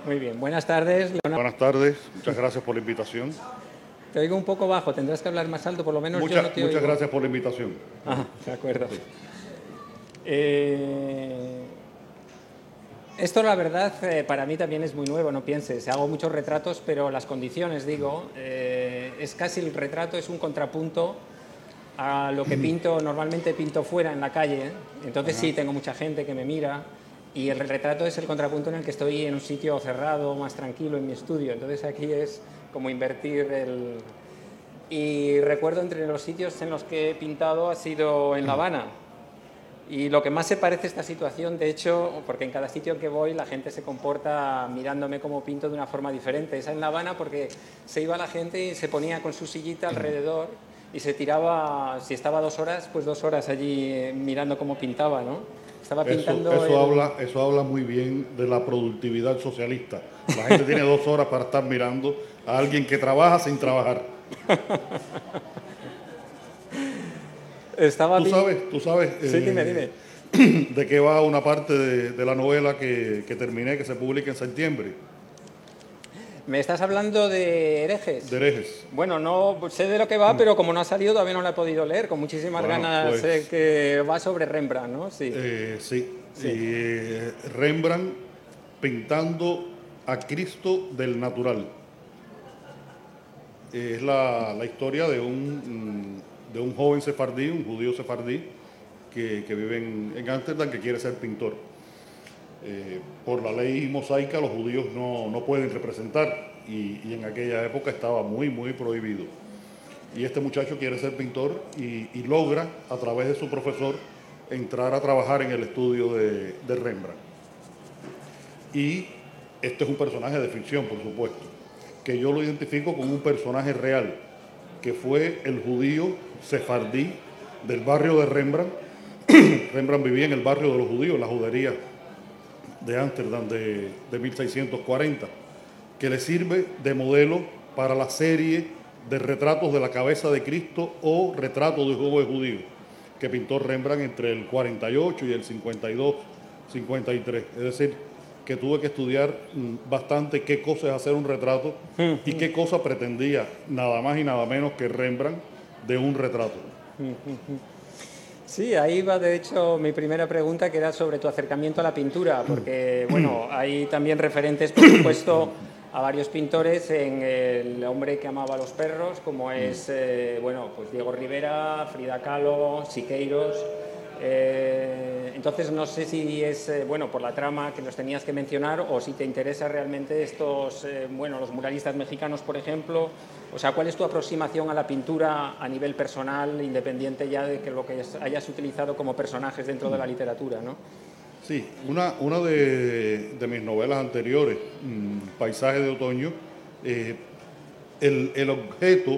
Muy bien, buenas tardes, Leonardo. Buenas tardes, muchas gracias por la invitación. Te oigo un poco bajo, tendrás que hablar más alto, por lo menos yo no te oigo. Muchas gracias por la invitación. Ah, de acuerdo. Sí. Esto, la verdad, para mí también es muy nuevo, no pienses. Hago muchos retratos, pero las condiciones, digo, es casi el retrato, es un contrapunto a lo que pinto, normalmente pinto fuera en la calle. Entonces sí, tengo mucha gente que me mira y el retrato es el contrapunto en el que estoy en un sitio cerrado, más tranquilo, en mi estudio. Entonces aquí es como invertir el... Y recuerdo entre los sitios en los que he pintado ha sido en La Habana. Y lo que más se parece a esta situación, de hecho, porque en cada sitio que voy la gente se comporta mirándome como pinto de una forma diferente. Es en La Habana porque se iba la gente y se ponía con su sillita alrededor y se tiraba, si estaba 2 horas, pues 2 horas allí mirando cómo pintaba, ¿no? Estaba pintando... Eso habla muy bien de la productividad socialista. La gente tiene 2 horas para estar mirando a alguien que trabaja sin trabajar. Tú sabes Sí, dime. de qué va una parte de la novela que terminé, que se publica en septiembre. ¿Me estás hablando de Herejes? De Herejes. Bueno, no sé de lo que va, pero como no ha salido todavía no la he podido leer. Con muchísimas ganas, pues, sé que va sobre Rembrandt, ¿no? Sí. Sí. Rembrandt pintando a Cristo del natural. Es la historia de un joven sefardí, un judío sefardí, que vive en Ámsterdam, que quiere ser pintor. Por la ley mosaica los judíos no pueden representar y en aquella época estaba muy prohibido. Y este muchacho quiere ser pintor y logra, a través de su profesor, entrar a trabajar en el estudio de Rembrandt. Y este es un personaje de ficción, por supuesto, que yo lo identifico con un personaje real, que fue el judío sefardí del barrio de Rembrandt. Rembrandt vivía en el barrio de los judíos, la judería de Ámsterdam de 1640, que le sirve de modelo para la serie de retratos de la cabeza de Cristo o retrato de un joven judío, que pintó Rembrandt entre el 48 y el 52, 53. Es decir, que tuve que estudiar bastante qué cosa es hacer un retrato y qué cosa pretendía nada más y nada menos que Rembrandt de un retrato. Sí, ahí va de hecho mi primera pregunta, que era sobre tu acercamiento a la pintura, porque bueno, hay también referentes, por supuesto, a varios pintores en El hombre que amaba a los perros, como es pues Diego Rivera, Frida Kahlo, Siqueiros. Entonces no sé si es por la trama que los tenías que mencionar o si te interesa realmente estos, los muralistas mexicanos, por ejemplo. O sea, ¿cuál es tu aproximación a la pintura a nivel personal, independiente ya de que lo que hayas utilizado como personajes dentro de la literatura, ¿no? Sí, una de mis novelas anteriores, Paisaje de Otoño, el objeto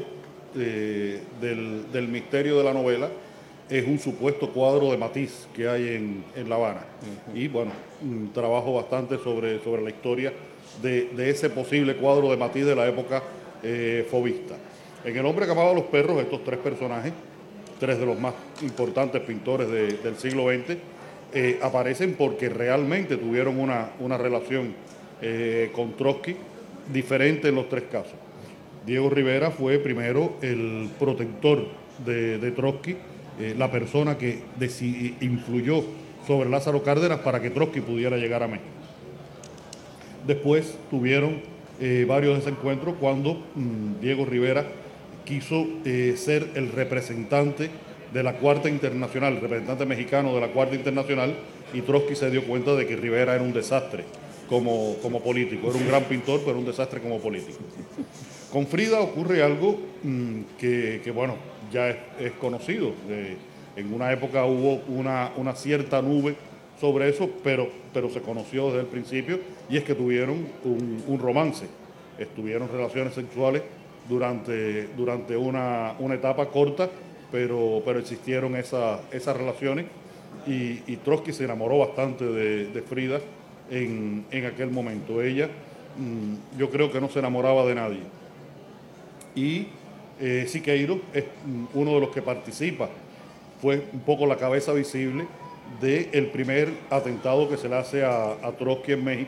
del misterio de la novela es un supuesto cuadro de Matisse que hay en La Habana. Y bueno, trabajo bastante sobre la historia de ese posible cuadro de Matisse de la época fovista. En El hombre que amaba a los perros, estos 3 personajes, 3 de los más importantes pintores del siglo XX, aparecen porque realmente tuvieron una relación con Trotsky diferente en los 3 casos. Diego Rivera fue primero el protector de Trotsky, la persona que influyó sobre Lázaro Cárdenas para que Trotsky pudiera llegar a México. Después tuvieron varios desencuentros cuando Diego Rivera quiso ser el representante de la Cuarta Internacional, el representante mexicano de la Cuarta Internacional, y Trotsky se dio cuenta de que Rivera era un desastre como político. Era un gran pintor, pero un desastre como político. Con Frida ocurre algo que ya es conocido. En una época hubo una cierta nube sobre eso, pero se conoció desde el principio, y es que tuvieron un romance. Estuvieron relaciones sexuales durante una etapa corta, pero existieron esas relaciones, y Trotsky se enamoró bastante de Frida en aquel momento. Ella, yo creo que no se enamoraba de nadie. Y Siqueiros es uno de los que participa, fue un poco la cabeza visible del primer atentado que se le hace a Trotsky en México,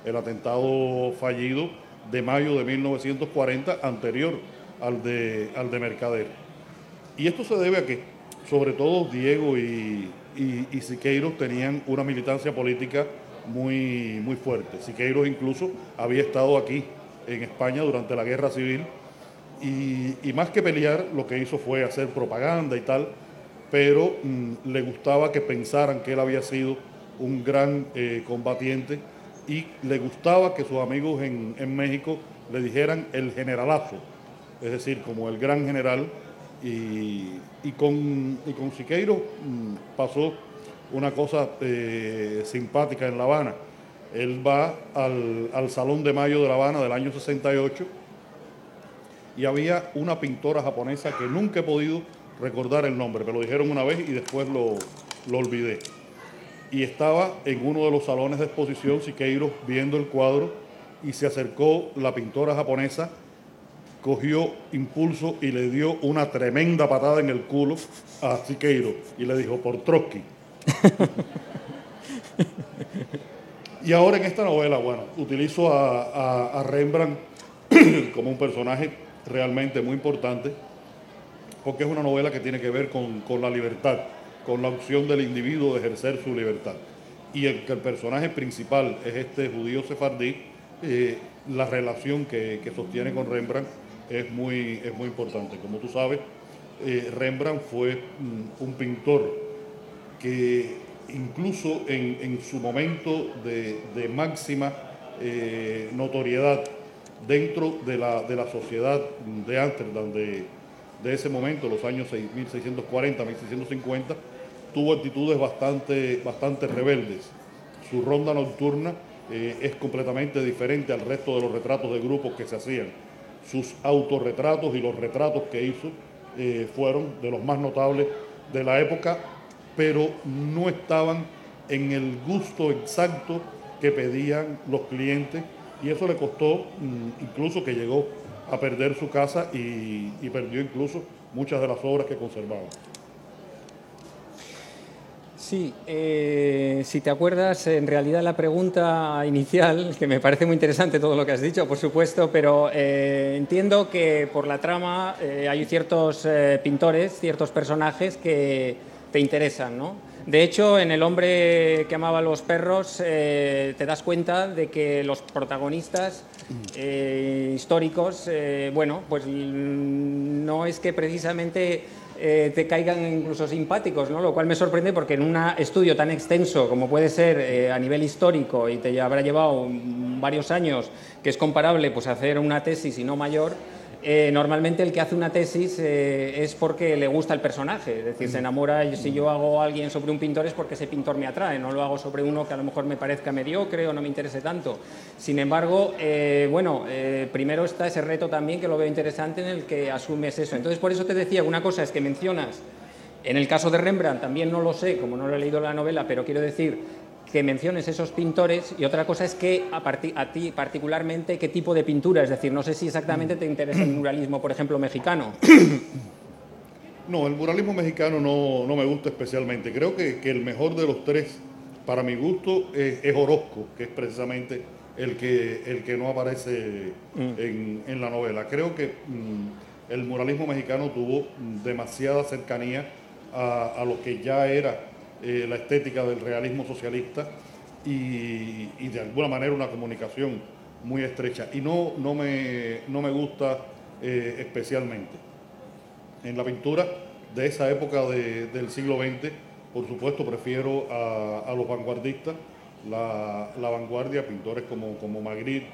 el atentado fallido de mayo de 1940, anterior al de Mercader. Y esto se debe a que, sobre todo, Diego y Siqueiros tenían una militancia política muy, muy fuerte. Siqueiros incluso había estado aquí en España durante la Guerra Civil y más que pelear, lo que hizo fue hacer propaganda y tal, pero le gustaba que pensaran que él había sido un gran combatiente y le gustaba que sus amigos en México le dijeran el generalazo, es decir, como el gran general. Y con Siqueiros pasó una cosa simpática en La Habana. Él va al Salón de Mayo de La Habana del año 68 y había una pintora japonesa que nunca he podido recordar el nombre, me lo dijeron una vez y después lo olvidé. Y estaba en uno de los salones de exposición Siqueiros viendo el cuadro y se acercó la pintora japonesa, cogió impulso y le dio una tremenda patada en el culo a Siqueiros y le dijo, por Trotsky. Y ahora en esta novela, bueno, utilizo a Rembrandt como un personaje realmente muy importante, porque es una novela que tiene que ver con la libertad, con la opción del individuo de ejercer su libertad. Y el personaje principal es este judío sefardí, la relación que sostiene con Rembrandt es muy importante. Como tú sabes, Rembrandt fue un pintor que incluso en su momento de máxima notoriedad dentro de la sociedad de Ámsterdam de ese momento, los años 1640, 1650, tuvo actitudes bastante rebeldes. Su ronda nocturna es completamente diferente al resto de los retratos de grupos que se hacían. Sus autorretratos y los retratos que hizo fueron de los más notables de la época, pero no estaban en el gusto exacto que pedían los clientes, y eso le costó incluso que llegó a perder su casa y perdió incluso muchas de las obras que conservaba. Sí, si te acuerdas, en realidad la pregunta inicial, que me parece muy interesante todo lo que has dicho, por supuesto, pero entiendo que por la trama hay ciertos pintores, ciertos personajes que te interesan, ¿no? De hecho, en El hombre que amaba a los perros te das cuenta de que los protagonistas históricos, bueno, pues no es que precisamente te caigan incluso simpáticos, ¿no? Lo cual me sorprende porque en un estudio tan extenso como puede ser a nivel histórico, y te habrá llevado varios años, que es comparable pues a hacer una tesis y no mayor, normalmente el que hace una tesis es porque le gusta el personaje, es decir, se enamora. Si yo hago a alguien sobre un pintor es porque ese pintor me atrae, no lo hago sobre uno que a lo mejor me parezca mediocre o no me interese tanto. Sin embargo, bueno, primero está ese reto también, que lo veo interesante, en el que asumes eso. Entonces, por eso te decía, una cosa es que mencionas, en el caso de Rembrandt, también no lo sé, como no lo he leído la novela, pero quiero decir que menciones esos pintores, y otra cosa es que a ti particularmente qué tipo de pintura, es decir, no sé si exactamente te interesa el muralismo, por ejemplo, mexicano. No, el muralismo mexicano no me gusta especialmente. Creo que el mejor de los tres, para mi gusto, es Orozco, que es precisamente el que no aparece en la novela. Creo que el muralismo mexicano tuvo demasiada cercanía a lo que ya era la estética del realismo socialista y de alguna manera una comunicación muy estrecha. Y no me gusta especialmente. En la pintura de esa época del siglo XX, por supuesto, prefiero a los vanguardistas, la vanguardia, pintores como Magritte,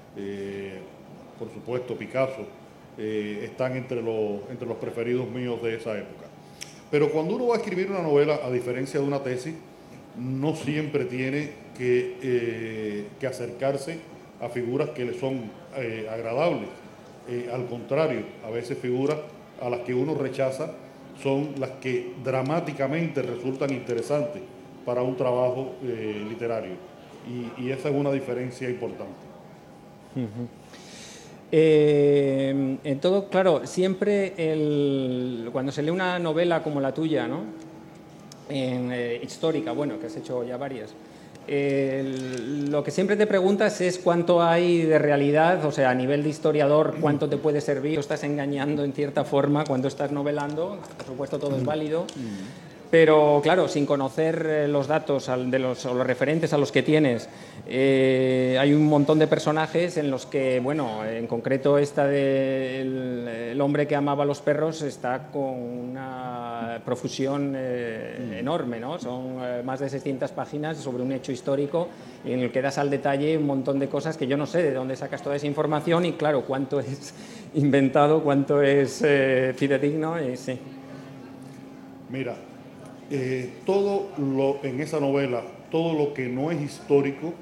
por supuesto Picasso, están entre los preferidos míos de esa época. Pero cuando uno va a escribir una novela, a diferencia de una tesis, no siempre tiene que acercarse a figuras que le son agradables. Al contrario, a veces figuras a las que uno rechaza son las que dramáticamente resultan interesantes para un trabajo literario. Y esa es una diferencia importante. En todo, claro, siempre cuando se lee una novela como la tuya, ¿no? Histórica, bueno, que has hecho ya varias, Lo que siempre te preguntas es cuánto hay de realidad, o sea, a nivel de historiador, cuánto te puede servir. Estás engañando en cierta forma cuando estás novelando, por supuesto todo es válido. Pero claro, sin conocer los datos o los referentes a los que tienes, hay un montón de personajes en los que, bueno, en concreto esta de el hombre que amaba a los perros está con una profusión enorme, ¿no? Son más de 600 páginas sobre un hecho histórico en el que das al detalle un montón de cosas que yo no sé de dónde sacas toda esa información y claro, cuánto es inventado, cuánto es fidedigno y sí. Mira, en esa novela, todo lo que no es histórico,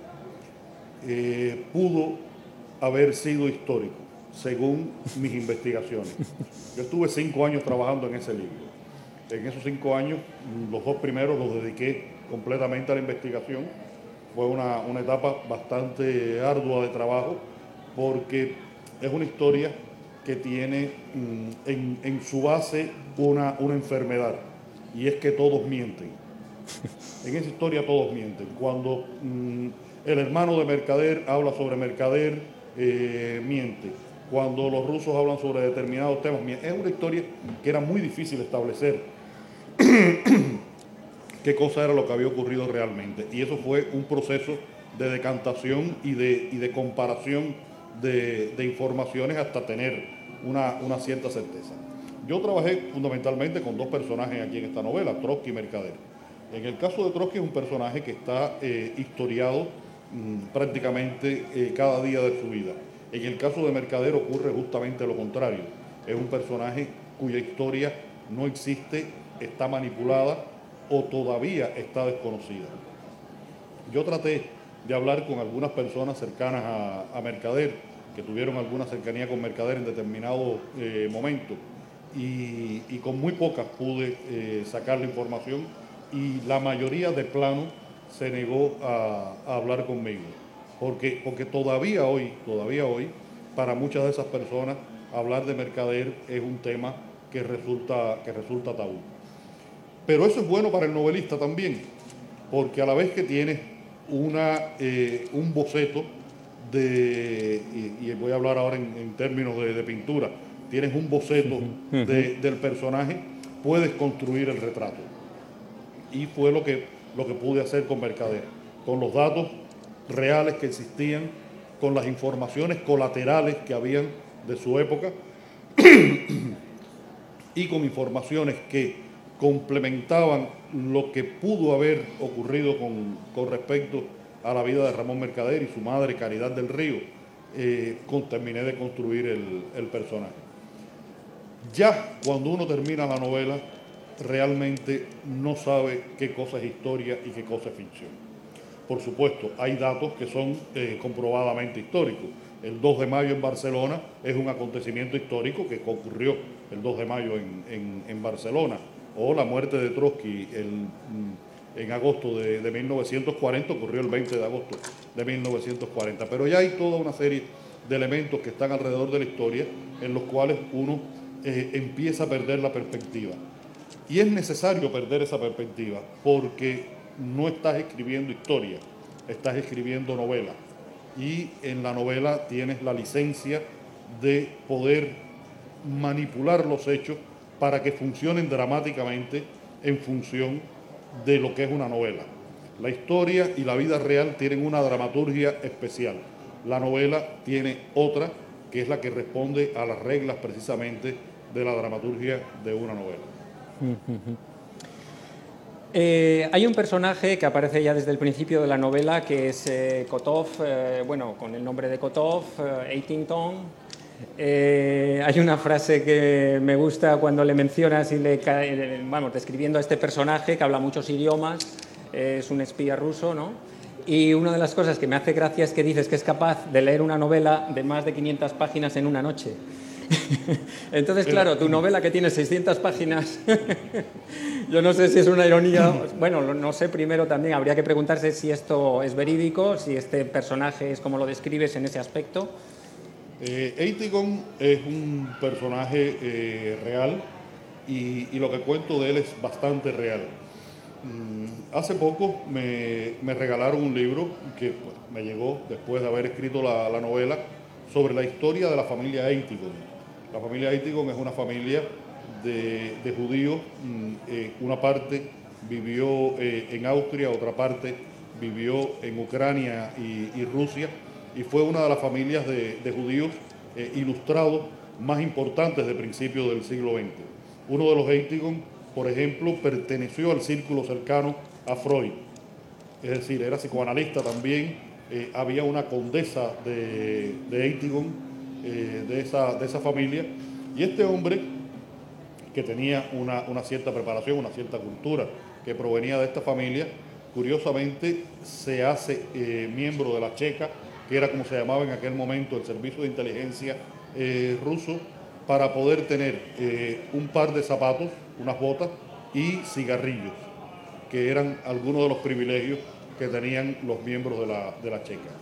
pudo haber sido histórico, según mis investigaciones. Yo estuve 5 años trabajando en ese libro. En esos 5 años, los 2 primeros los dediqué completamente a la investigación. Fue una etapa bastante ardua de trabajo, porque es una historia que tiene en su base una enfermedad. Y es que todos mienten. En esa historia todos mienten. Cuando el hermano de Mercader habla sobre Mercader, miente. Cuando los rusos hablan sobre determinados temas, miente. Es una historia que era muy difícil establecer qué cosa era lo que había ocurrido realmente. Y eso fue un proceso de decantación y de comparación de informaciones hasta tener una cierta certeza. Yo trabajé fundamentalmente con 2 personajes aquí en esta novela, Trotsky y Mercader. En el caso de Trotsky es un personaje que está historiado prácticamente cada día de su vida. En el caso de Mercader ocurre justamente lo contrario. Es un personaje cuya historia no existe, está manipulada o todavía está desconocida. Yo traté de hablar con algunas personas cercanas a Mercader, que tuvieron alguna cercanía con Mercader en determinado momento, y con muy pocas pude sacar la información, y la mayoría de plano se negó a hablar conmigo, porque todavía hoy, para muchas de esas personas, hablar de Mercader es un tema que resulta tabú. Pero eso es bueno para el novelista también, porque a la vez que tienes un boceto y voy a hablar ahora en términos de pintura, tienes un boceto del personaje, puedes construir el retrato. Y fue lo que pude hacer con Mercader, con los datos reales que existían, con las informaciones colaterales que habían de su época y con informaciones que complementaban lo que pudo haber ocurrido con respecto a la vida de Ramón Mercader y su madre Caridad del Río. Terminé de construir el personaje. Ya cuando uno termina la novela, realmente no sabe qué cosa es historia y qué cosa es ficción. Por supuesto, hay datos que son comprobadamente históricos. El 2 de mayo en Barcelona es un acontecimiento histórico que ocurrió el 2 de mayo en Barcelona. O la muerte de Trotsky en agosto de 1940, ocurrió el 20 de agosto de 1940. Pero ya hay toda una serie de elementos que están alrededor de la historia en los cuales uno empieza a perder la perspectiva. Y es necesario perder esa perspectiva porque no estás escribiendo historia, estás escribiendo novela. Y en la novela tienes la licencia de poder manipular los hechos para que funcionen dramáticamente en función de lo que es una novela. La historia y la vida real tienen una dramaturgia especial. La novela tiene otra, que es la que responde a las reglas precisamente de la dramaturgia de una novela. Hay un personaje que aparece ya desde el principio de la novela, que es Kotov, con el nombre de Kotov, Eitington. Hay una frase que me gusta cuando le mencionas describiendo a este personaje que habla muchos idiomas, es un espía ruso, ¿no? Y una de las cosas que me hace gracia es que dices que es capaz de leer una novela de más de 500 páginas en una noche. Entonces, claro, tu novela que tiene 600 páginas, yo no sé si es una ironía, bueno, no sé, primero también habría que preguntarse si esto es verídico, si este personaje es como lo describes en ese aspecto. Eitington es un personaje real y lo que cuento de él es bastante real. Hace poco me regalaron un libro que pues, me llegó después de haber escrito la novela sobre la historia de la familia Eitingon. La familia Eitingon es una familia de judíos. Una parte vivió en Austria, otra parte vivió en Ucrania y Rusia, y fue una de las familias de judíos ilustrados más importantes de principios del siglo XX. Uno de los Eitingon, por ejemplo, perteneció al círculo cercano a Freud, es decir, era psicoanalista también. Había una condesa de Eitingon, de esa familia, y este hombre, que tenía una cierta preparación, una cierta cultura, que provenía de esta familia, curiosamente se hace miembro de la Cheka, que era como se llamaba en aquel momento el servicio de inteligencia ruso, para poder tener un par de zapatos, unas botas y cigarrillos, que eran algunos de los privilegios que tenían los miembros de la Cheka.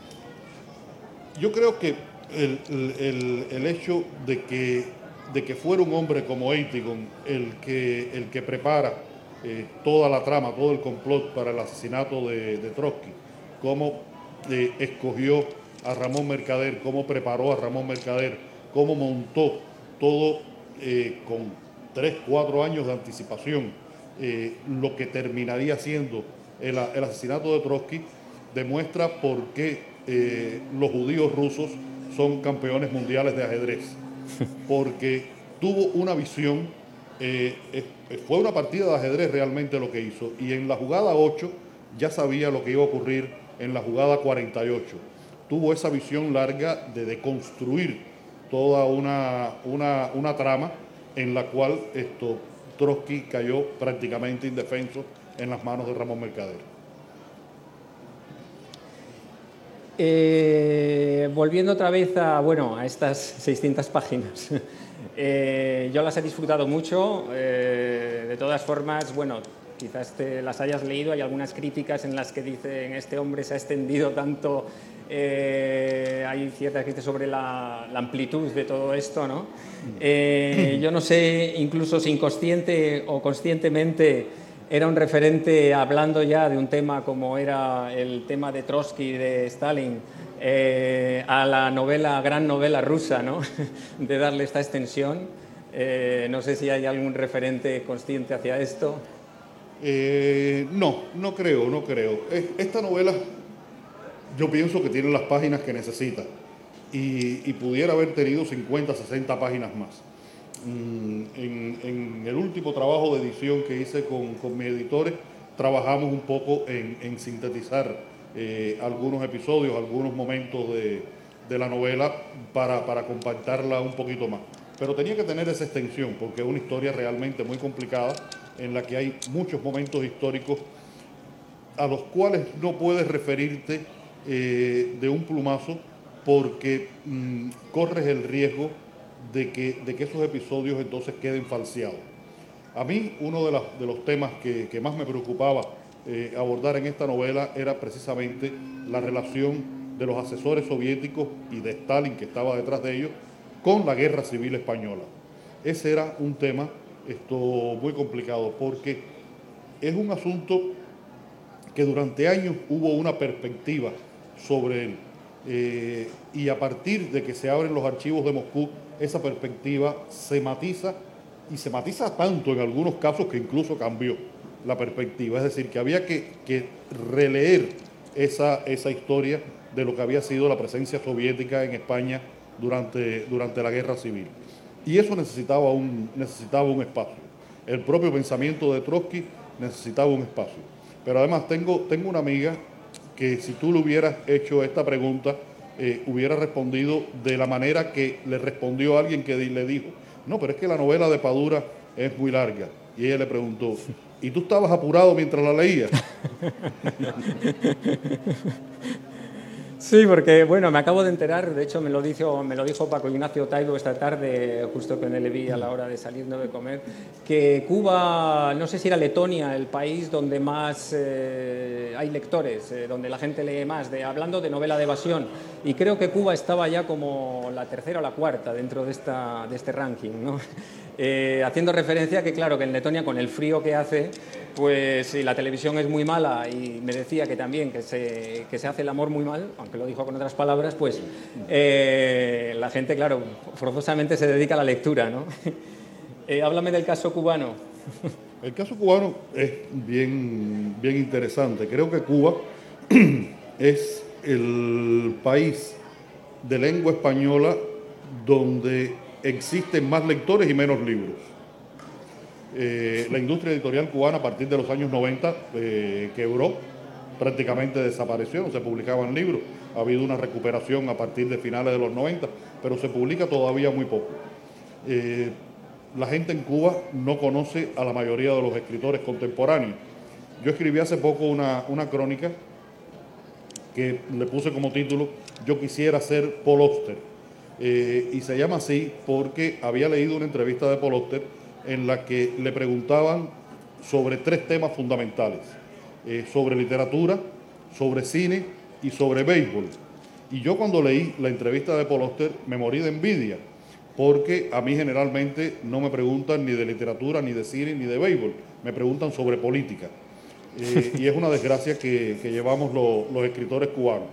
Yo creo que el hecho de que fuera un hombre como Eitingon el que prepara toda la trama, todo el complot para el asesinato de Trotsky, cómo escogió a Ramón Mercader, cómo preparó a Ramón Mercader, cómo montó todo con 3, 4 años de anticipación, lo que terminaría siendo el asesinato de Trotsky, demuestra por qué los judíos rusos son campeones mundiales de ajedrez. Porque tuvo una visión, fue una partida de ajedrez realmente lo que hizo, y en la jugada 8 ya sabía lo que iba a ocurrir en la jugada 48. Tuvo esa visión larga de construir toda una trama en la cual Trotsky cayó prácticamente indefenso en las manos de Ramón Mercader. Volviendo otra vez a estas 600 páginas, yo las he disfrutado mucho. De todas formas, bueno, quizás te las hayas leído. Hay algunas críticas en las que dicen este hombre se ha extendido tanto. Hay ciertas críticas sobre la amplitud de todo esto, ¿no? Yo no sé, incluso si inconsciente o conscientemente era un referente, hablando ya de un tema como era el tema de Trotsky, de Stalin, a la gran novela rusa, ¿no? De darle esta extensión. No sé si hay algún referente consciente hacia esto. No creo. Esta novela, yo pienso que tiene las páginas que necesita, y pudiera haber tenido 50, 60 páginas más. En el último trabajo de edición que hice con mis editores, trabajamos un poco en sintetizar algunos episodios, algunos momentos de la novela para compactarla un poquito más. Pero tenía que tener esa extensión porque es una historia realmente muy complicada, en la que hay muchos momentos históricos a los cuales no puedes referirte de un plumazo, porque corres el riesgo de que esos episodios entonces queden falseados. A mí uno de los temas que más me preocupaba abordar en esta novela era precisamente la relación de los asesores soviéticos y de Stalin, que estaba detrás de ellos, con la Guerra Civil Española. Ese era un tema muy complicado, porque es un asunto que durante años hubo una perspectiva sobre él, y a partir de que se abren los archivos de Moscú, esa perspectiva se matiza, y se matiza tanto en algunos casos que incluso cambió la perspectiva. Es decir, que había que releer esa historia de lo que había sido la presencia soviética en España durante la Guerra Civil. Y eso necesitaba un espacio. El propio pensamiento de Trotsky necesitaba un espacio. Pero además tengo una amiga que, si tú le hubieras hecho esta pregunta, hubiera respondido de la manera que le respondió alguien que le dijo: no, pero es que la novela de Padura es muy larga. Y ella le preguntó: ¿y tú estabas apurado mientras la leías? Sí, porque bueno, me acabo de enterar, de hecho me lo dijo Paco Ignacio Taibo esta tarde, justo que me le vi a la hora de salir de comer, que Cuba, no sé si era Letonia, el país donde más hay lectores, donde la gente lee más, hablando de novela de evasión, y creo que Cuba estaba ya como la tercera o la cuarta dentro de este ranking, ¿no? Haciendo referencia que claro, que en Letonia con el frío que hace, pues si la televisión es muy mala, y me decía que también que se hace el amor muy mal, aunque lo dijo con otras palabras, pues la gente, claro, forzosamente se dedica a la lectura, ¿no? Háblame del caso cubano. El caso cubano es bien interesante. Creo que Cuba es el país de lengua española donde existen más lectores y menos libros. La industria editorial cubana a partir de los años 90 quebró, prácticamente desapareció, no se publicaban libros. Ha habido una recuperación a partir de finales de los 90, pero se publica todavía muy poco. La gente en Cuba no conoce a la mayoría de los escritores contemporáneos. Yo escribí hace poco una crónica que le puse como título Yo quisiera ser Paul Auster. Y se llama así porque había leído una entrevista de Paul Auster en la que le preguntaban sobre 3 temas fundamentales, sobre literatura, sobre cine y sobre béisbol. Y yo cuando leí la entrevista de Paul Auster me morí de envidia, porque a mí generalmente no me preguntan ni de literatura, ni de cine, ni de béisbol, me preguntan sobre política. Y es una desgracia que llevamos los escritores cubanos.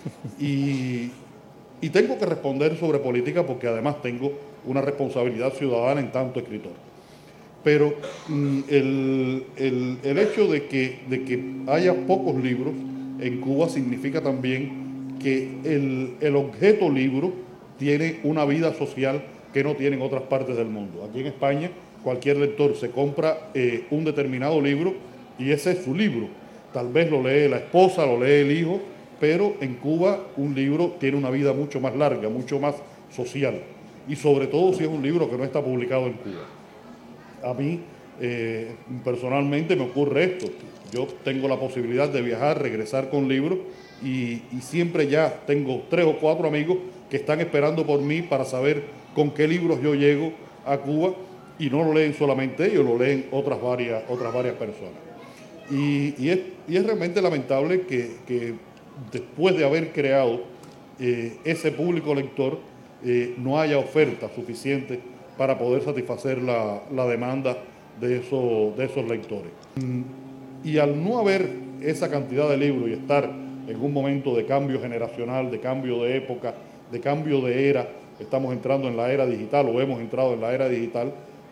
Y tengo que responder sobre política porque además tengo una responsabilidad ciudadana en tanto escritor. Pero el hecho de que haya pocos libros en Cuba significa también que el objeto libro tiene una vida social que no tiene en otras partes del mundo. Aquí en España cualquier lector se compra un determinado libro y ese es su libro. Tal vez lo lee la esposa, lo lee el hijo, pero en Cuba un libro tiene una vida mucho más larga, mucho más social. Y sobre todo si es un libro que no está publicado en Cuba. A mí personalmente me ocurre esto. Yo tengo la posibilidad de viajar, regresar con libros y siempre ya tengo 3 o 4 amigos que están esperando por mí para saber con qué libros yo llego a Cuba, y no lo leen solamente ellos, lo leen otras varias personas. Y es realmente lamentable que después de haber creado ese público lector no haya oferta suficiente para poder satisfacer la demanda de esos lectores. Y al no haber esa cantidad de libros y estar en un momento de cambio generacional, de cambio de época, de cambio de era, estamos entrando en la era digital o hemos entrado en la era digital,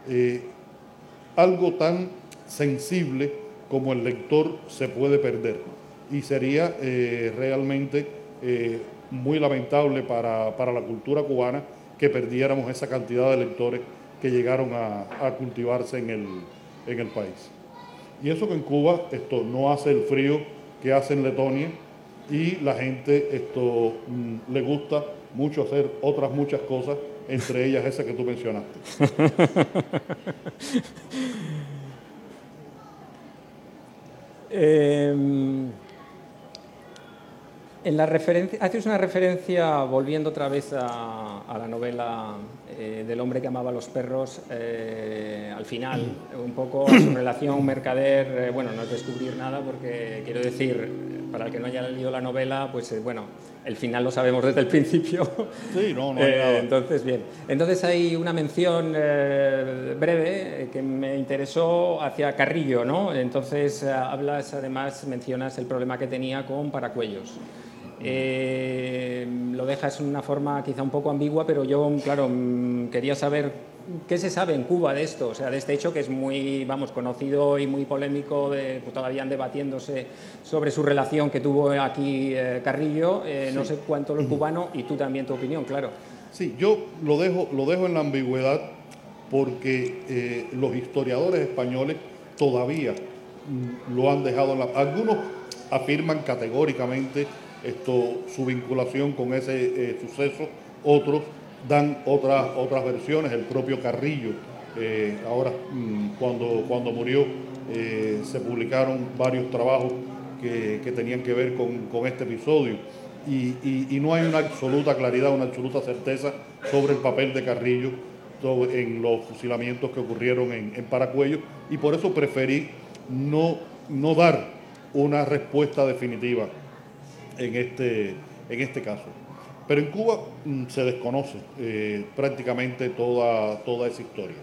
algo tan sensible como el lector se puede perder. Y sería realmente muy lamentable para la cultura cubana que perdiéramos esa cantidad de lectores que llegaron a cultivarse en el país. Y eso que en Cuba esto no hace el frío que hace en Letonia, y la gente le gusta mucho hacer otras muchas cosas, entre ellas esa que tú mencionaste. En la haces una referencia, volviendo otra vez a la novela del hombre que amaba a los perros, al final, un poco a su relación mercader, bueno, no es descubrir nada porque, quiero decir, para el que no haya leído la novela, pues bueno, el final lo sabemos desde el principio. Sí, no hay nada. Entonces, bien. Entonces hay una mención breve que me interesó hacia Carrillo, ¿no? Entonces además mencionas el problema que tenía con Paracuellos. Lo dejas en una forma quizá un poco ambigua, pero yo, claro, quería saber qué se sabe en Cuba de esto, o sea, de este hecho que es muy, conocido y muy polémico, pues todavía debatiéndose sobre su relación que tuvo aquí Carrillo, sí. No sé cuánto lo cubano, y tú también tu opinión, claro. Sí, yo lo dejo en la ambigüedad porque los historiadores españoles todavía lo han dejado algunos afirman categóricamente su vinculación con ese suceso, otros dan otras versiones. El propio Carrillo, ahora cuando murió, se publicaron varios trabajos que tenían que ver con este episodio. y no hay una absoluta claridad, una absoluta certeza sobre el papel de Carrillo en los fusilamientos que ocurrieron en Paracuello, y por eso preferí no dar una respuesta definitiva en este caso. Pero en Cuba se desconoce prácticamente toda esa historia.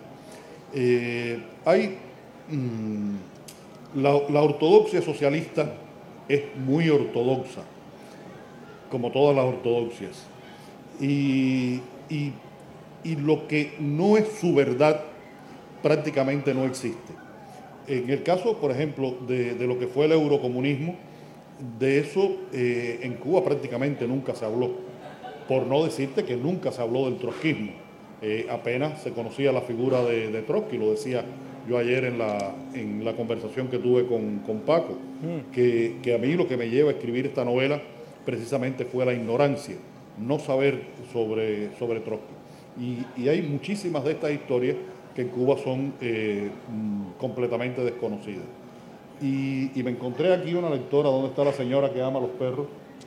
La ortodoxia socialista es muy ortodoxa, como todas las ortodoxias. Y lo que no es su verdad prácticamente no existe. En el caso, por ejemplo, de lo que fue el eurocomunismo, de eso en Cuba prácticamente nunca se habló, por no decirte que nunca se habló del trotskismo. Apenas se conocía la figura de Trotsky, lo decía yo ayer en la conversación que tuve con Paco, que a mí lo que me lleva a escribir esta novela precisamente fue la ignorancia, no saber sobre Trotsky. Y hay muchísimas de estas historias que en Cuba son completamente desconocidas. Y me encontré aquí una lectora, ¿dónde está la señora que ama a los perros?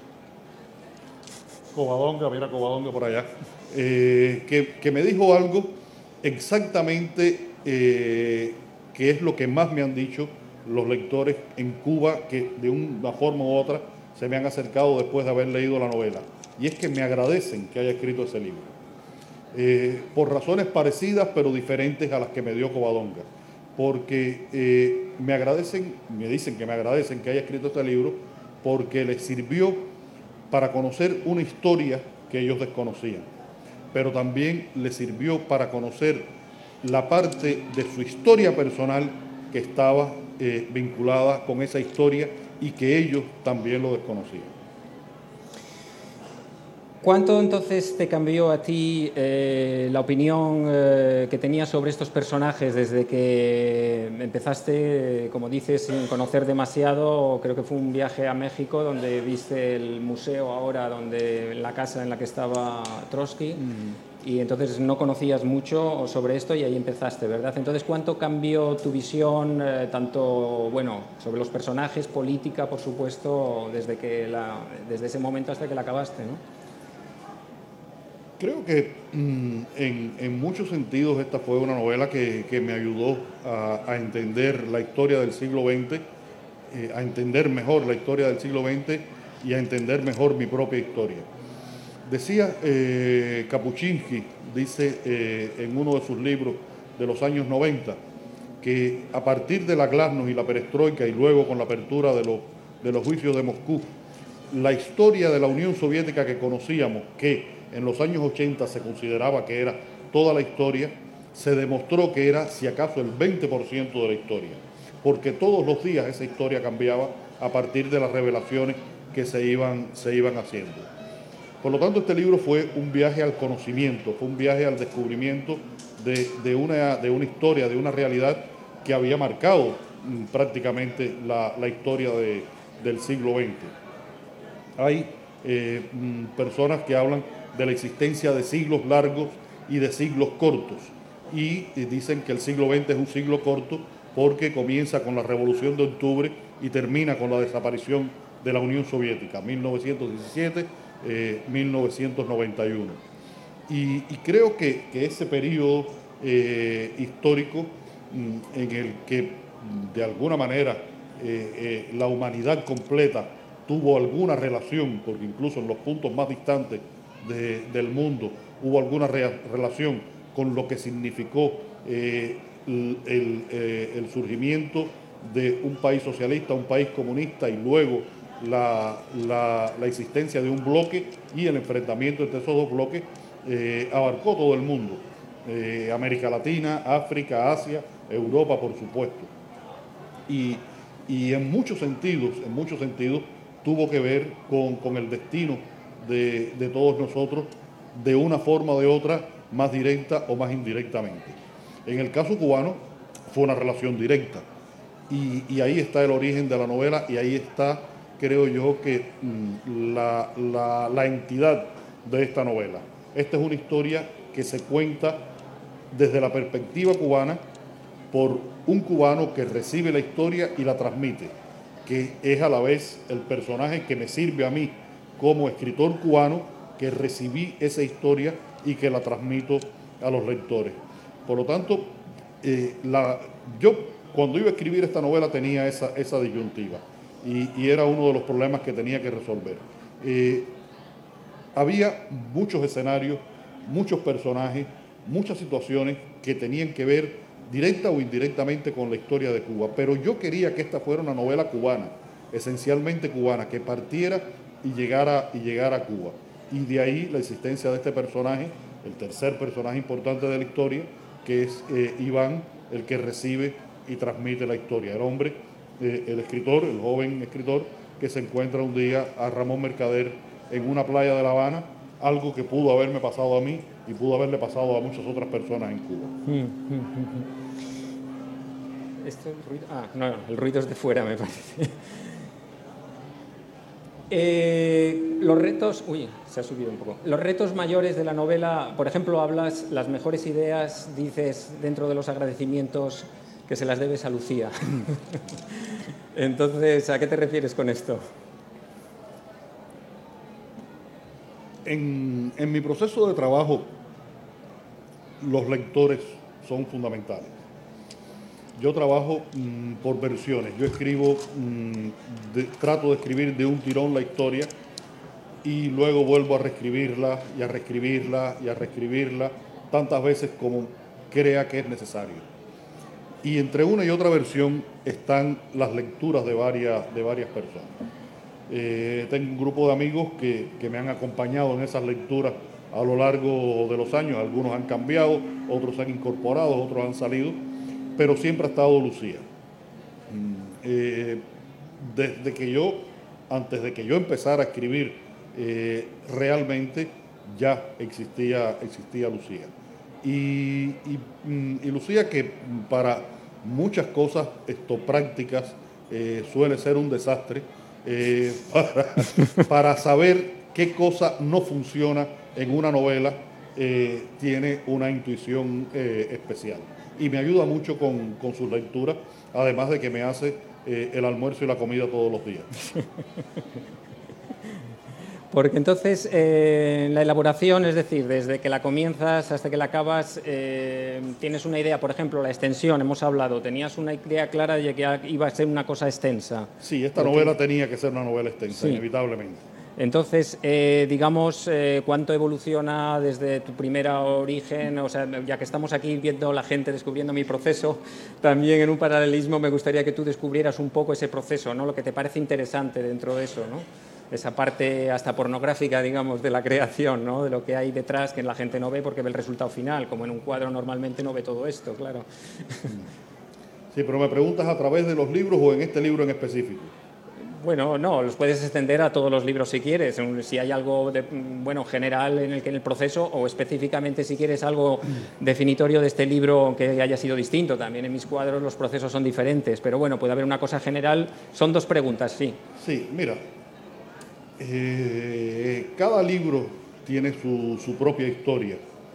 Covadonga, mira Covadonga por allá, que me dijo algo exactamente que es lo que más me han dicho los lectores en Cuba, que de una forma u otra se me han acercado después de haber leído la novela, y es que me agradecen que haya escrito ese libro, por razones parecidas pero diferentes a las que me dio Covadonga, porque me dicen que me agradecen que haya escrito este libro porque les sirvió para conocer una historia que ellos desconocían, pero también les sirvió para conocer la parte de su historia personal que estaba vinculada con esa historia y que ellos también lo desconocían. ¿Cuánto entonces te cambió a ti la opinión que tenías sobre estos personajes desde que empezaste, como dices, sin conocer demasiado? Creo que fue un viaje a México donde viste el museo ahora, en la casa en la que estaba Trotsky, y entonces no conocías mucho sobre esto y ahí empezaste, ¿verdad? Entonces, ¿cuánto cambió tu visión, tanto, sobre los personajes, política, por supuesto, desde ese momento hasta que la acabaste, ¿no? Creo que en muchos sentidos esta fue una novela que me ayudó a entender la historia del siglo XX, a entender mejor la historia del siglo XX y a entender mejor mi propia historia. Decía Kapuscinski, dice en uno de sus libros de los años 90, que a partir de la glasnost y la perestroika y luego con la apertura de los juicios de Moscú, la historia de la Unión Soviética que conocíamos, que en los años 80 se consideraba que era toda la historia, se demostró que era, si acaso, el 20% de la historia, porque todos los días esa historia cambiaba a partir de las revelaciones que se iban haciendo. Por lo tanto, este libro fue un viaje al conocimiento, fue un viaje al descubrimiento de una historia, de una realidad que había marcado prácticamente la historia del siglo XX. Hay personas que hablan de la existencia de siglos largos y de siglos cortos, y dicen que el siglo XX es un siglo corto porque comienza con la Revolución de Octubre y termina con la desaparición de la Unión Soviética, 1917, 1991. Y creo que ese periodo histórico en el que de alguna manera la humanidad completa tuvo alguna relación, porque incluso en los puntos más distantes del mundo hubo alguna relación con lo que significó el surgimiento de un país socialista, un país comunista, y luego la existencia de un bloque y el enfrentamiento entre esos dos bloques, abarcó todo el mundo, América Latina, África, Asia, Europa, por supuesto. Y en muchos sentidos tuvo que ver con el destino de todos nosotros, de una forma o de otra, más directa o más indirectamente. En el caso cubano fue una relación directa, y ahí está el origen de la novela, y ahí está, creo yo, que la entidad de esta novela. Esta es una historia que se cuenta desde la perspectiva cubana por un cubano que recibe la historia y la transmite, que es a la vez el personaje que me sirve a mí como escritor cubano que recibí esa historia y que la transmito a los lectores. Por lo tanto, yo cuando iba a escribir esta novela tenía esa disyuntiva y era uno de los problemas que tenía que resolver. Había muchos escenarios, muchos personajes, muchas situaciones que tenían que ver directa o indirectamente con la historia de Cuba, pero yo quería que esta fuera una novela cubana, esencialmente cubana, que partiera y llegara a Cuba. Y de ahí la existencia de este personaje, el tercer personaje importante de la historia, que es Iván, el que recibe y transmite la historia. El hombre, el escritor, el joven escritor, que se encuentra un día a Ramón Mercader en una playa de La Habana, algo que pudo haberme pasado a mí y pudo haberle pasado a muchas otras personas en Cuba. ¿Esto es ruido? No, el ruido es de fuera, me parece. Los retos, se ha subido un poco. Los retos mayores de la novela, por ejemplo, hablas las mejores ideas, dices dentro de los agradecimientos que se las debes a Lucía. Entonces, ¿a qué te refieres con esto? En mi proceso de trabajo, los lectores son fundamentales. Yo trabajo por versiones. Yo escribo, trato de escribir de un tirón la historia y luego vuelvo a reescribirla y a reescribirla y a reescribirla tantas veces como crea que es necesario. Y entre una y otra versión están las lecturas de varias personas. Tengo un grupo de amigos que me han acompañado en esas lecturas a lo largo de los años. Algunos han cambiado, otros se han incorporado, otros han salido, pero siempre ha estado Lucía. Antes de que yo empezara a escribir, realmente ya existía Lucía. Y Lucía, que para muchas cosas prácticas suele ser un desastre, para saber qué cosa no funciona en una novela, tiene una intuición especial. Y me ayuda mucho con sus lecturas, además de que me hace el almuerzo y la comida todos los días. Porque entonces, la elaboración, es decir, desde que la comienzas hasta que la acabas, tienes una idea, por ejemplo, la extensión, hemos hablado, tenías una idea clara de que iba a ser una cosa extensa. Sí, esta novela tenía que ser una novela extensa, sí, inevitablemente. Entonces, digamos, ¿cuánto evoluciona desde tu primer origen? O sea, ya que estamos aquí viendo la gente descubriendo mi proceso, también en un paralelismo me gustaría que tú descubrieras un poco ese proceso, ¿no? Lo que te parece interesante dentro de eso, ¿no? Esa parte hasta pornográfica, digamos, de la creación, ¿no? De lo que hay detrás que la gente no ve porque ve el resultado final, como en un cuadro normalmente no ve todo esto, claro. Sí, pero me preguntas a través de los libros o en este libro en específico. Bueno, no, los puedes extender a todos los libros si quieres, si hay algo general en el proceso, o específicamente si quieres algo definitorio de este libro que haya sido distinto. También en mis cuadros los procesos son diferentes, pero bueno, puede haber una cosa general. Son dos preguntas, sí. Sí, mira, cada libro tiene su propia historia,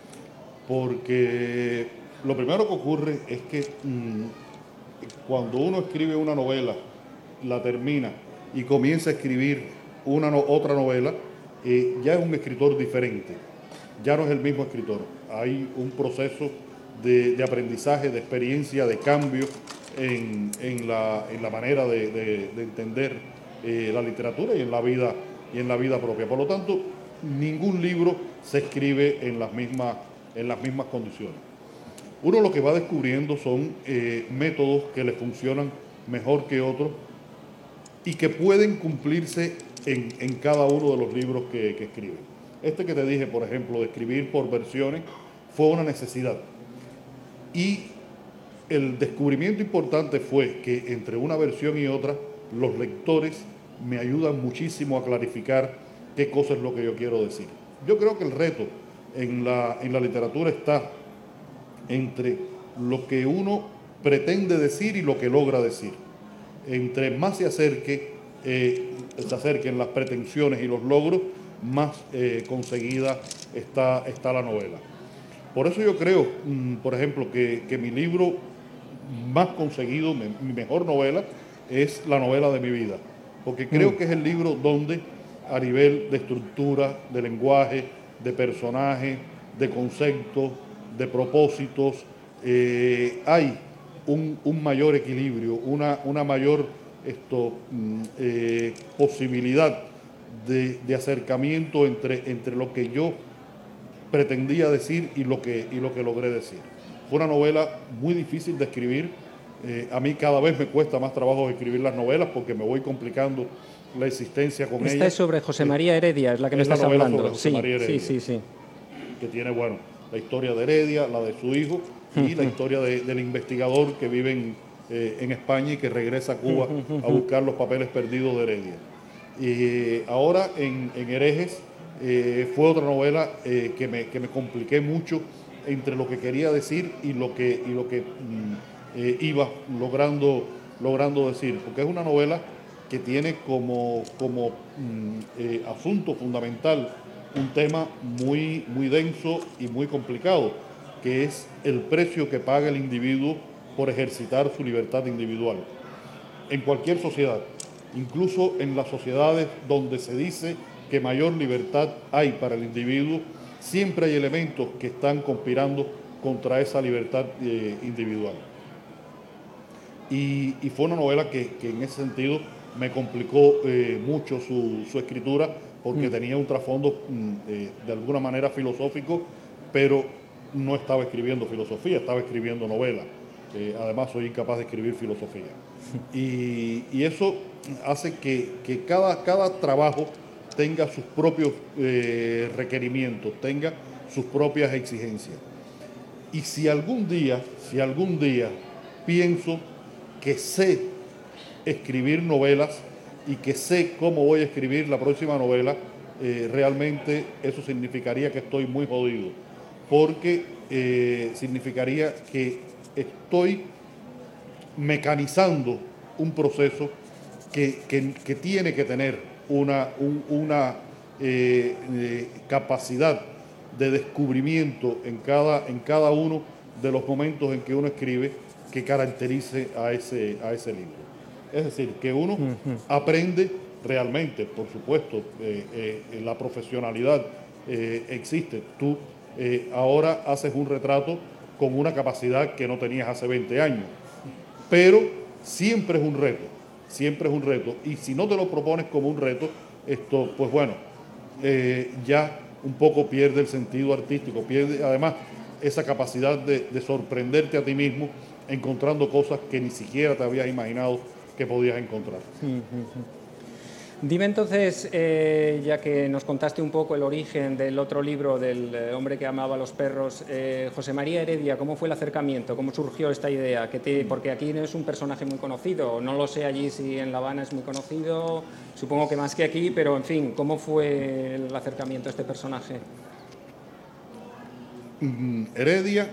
porque lo primero que ocurre es que cuando uno escribe una novela, la termina y comienza a escribir otra novela, ya es un escritor diferente, ya no es el mismo escritor. Hay un proceso de aprendizaje, de experiencia, de cambio en la manera de entender la literatura y en la vida propia. Por lo tanto, ningún libro se escribe en las mismas condiciones. Uno lo que va descubriendo son métodos que le funcionan mejor que otros y que pueden cumplirse en cada uno de los libros que escribe. Este que te dije, por ejemplo, de escribir por versiones, fue una necesidad. Y el descubrimiento importante fue que entre una versión y otra, los lectores me ayudan muchísimo a clarificar qué cosa es lo que yo quiero decir. Yo creo que el reto en la literatura está entre lo que uno pretende decir y lo que logra decir. Entre más se acerquen las pretensiones y los logros, más conseguida está la novela. Por eso yo creo, por ejemplo, que mi libro más conseguido, mi mejor novela, es La novela de mi vida. Porque creo que es el libro donde a nivel de estructura, de lenguaje, de personaje, de conceptos, de propósitos. Hay un mayor equilibrio, una mayor posibilidad de acercamiento entre lo que yo pretendía decir y lo que logré decir. Fue una novela muy difícil de escribir. A mí cada vez me cuesta más trabajo escribir las novelas porque me voy complicando la existencia con ellas. Esta es sobre José María Heredia, es la que me estás hablando. Sobre José María Heredia, sí. Que tiene, bueno, la historia de Heredia, la de su hijo y la historia del investigador que vive en España y que regresa a Cuba a buscar los papeles perdidos de Heredia. Y ahora en Herejes fue otra novela que me compliqué mucho entre lo que quería decir y lo que iba logrando decir, porque es una novela que tiene como asunto fundamental un tema muy denso y muy complicado, que es el precio que paga el individuo por ejercitar su libertad individual. En cualquier sociedad, incluso en las sociedades donde se dice que mayor libertad hay para el individuo, siempre hay elementos que están conspirando contra esa libertad individual. Y fue una novela que en ese sentido me complicó mucho su escritura, porque tenía un trasfondo de alguna manera filosófico, pero no estaba escribiendo filosofía, estaba escribiendo novela. Además soy incapaz de escribir filosofía. Y eso hace que cada trabajo tenga sus propios requerimientos, tenga sus propias exigencias. Y si algún día pienso que sé escribir novelas y que sé cómo voy a escribir la próxima novela, realmente eso significaría que estoy muy jodido, porque significaría que estoy mecanizando un proceso que tiene que tener una capacidad de descubrimiento en cada uno de los momentos en que uno escribe que caracterice a ese libro. Es decir, que uno aprende realmente, por supuesto, la profesionalidad existe. Tú ahora haces un retrato con una capacidad que no tenías hace 20 años, pero siempre es un reto, y si no te lo propones como un reto, pues bueno, ya un poco pierde el sentido artístico, pierde además esa capacidad de sorprenderte a ti mismo encontrando cosas que ni siquiera te habías imaginado que podías encontrar. Dime entonces, ya que nos contaste un poco el origen del otro libro, del hombre que amaba a los perros, José María Heredia, ¿cómo fue el acercamiento? ¿Cómo surgió esta idea? Porque aquí no es un personaje muy conocido, no lo sé allí si en La Habana es muy conocido, supongo que más que aquí, pero en fin, ¿cómo fue el acercamiento a este personaje? Heredia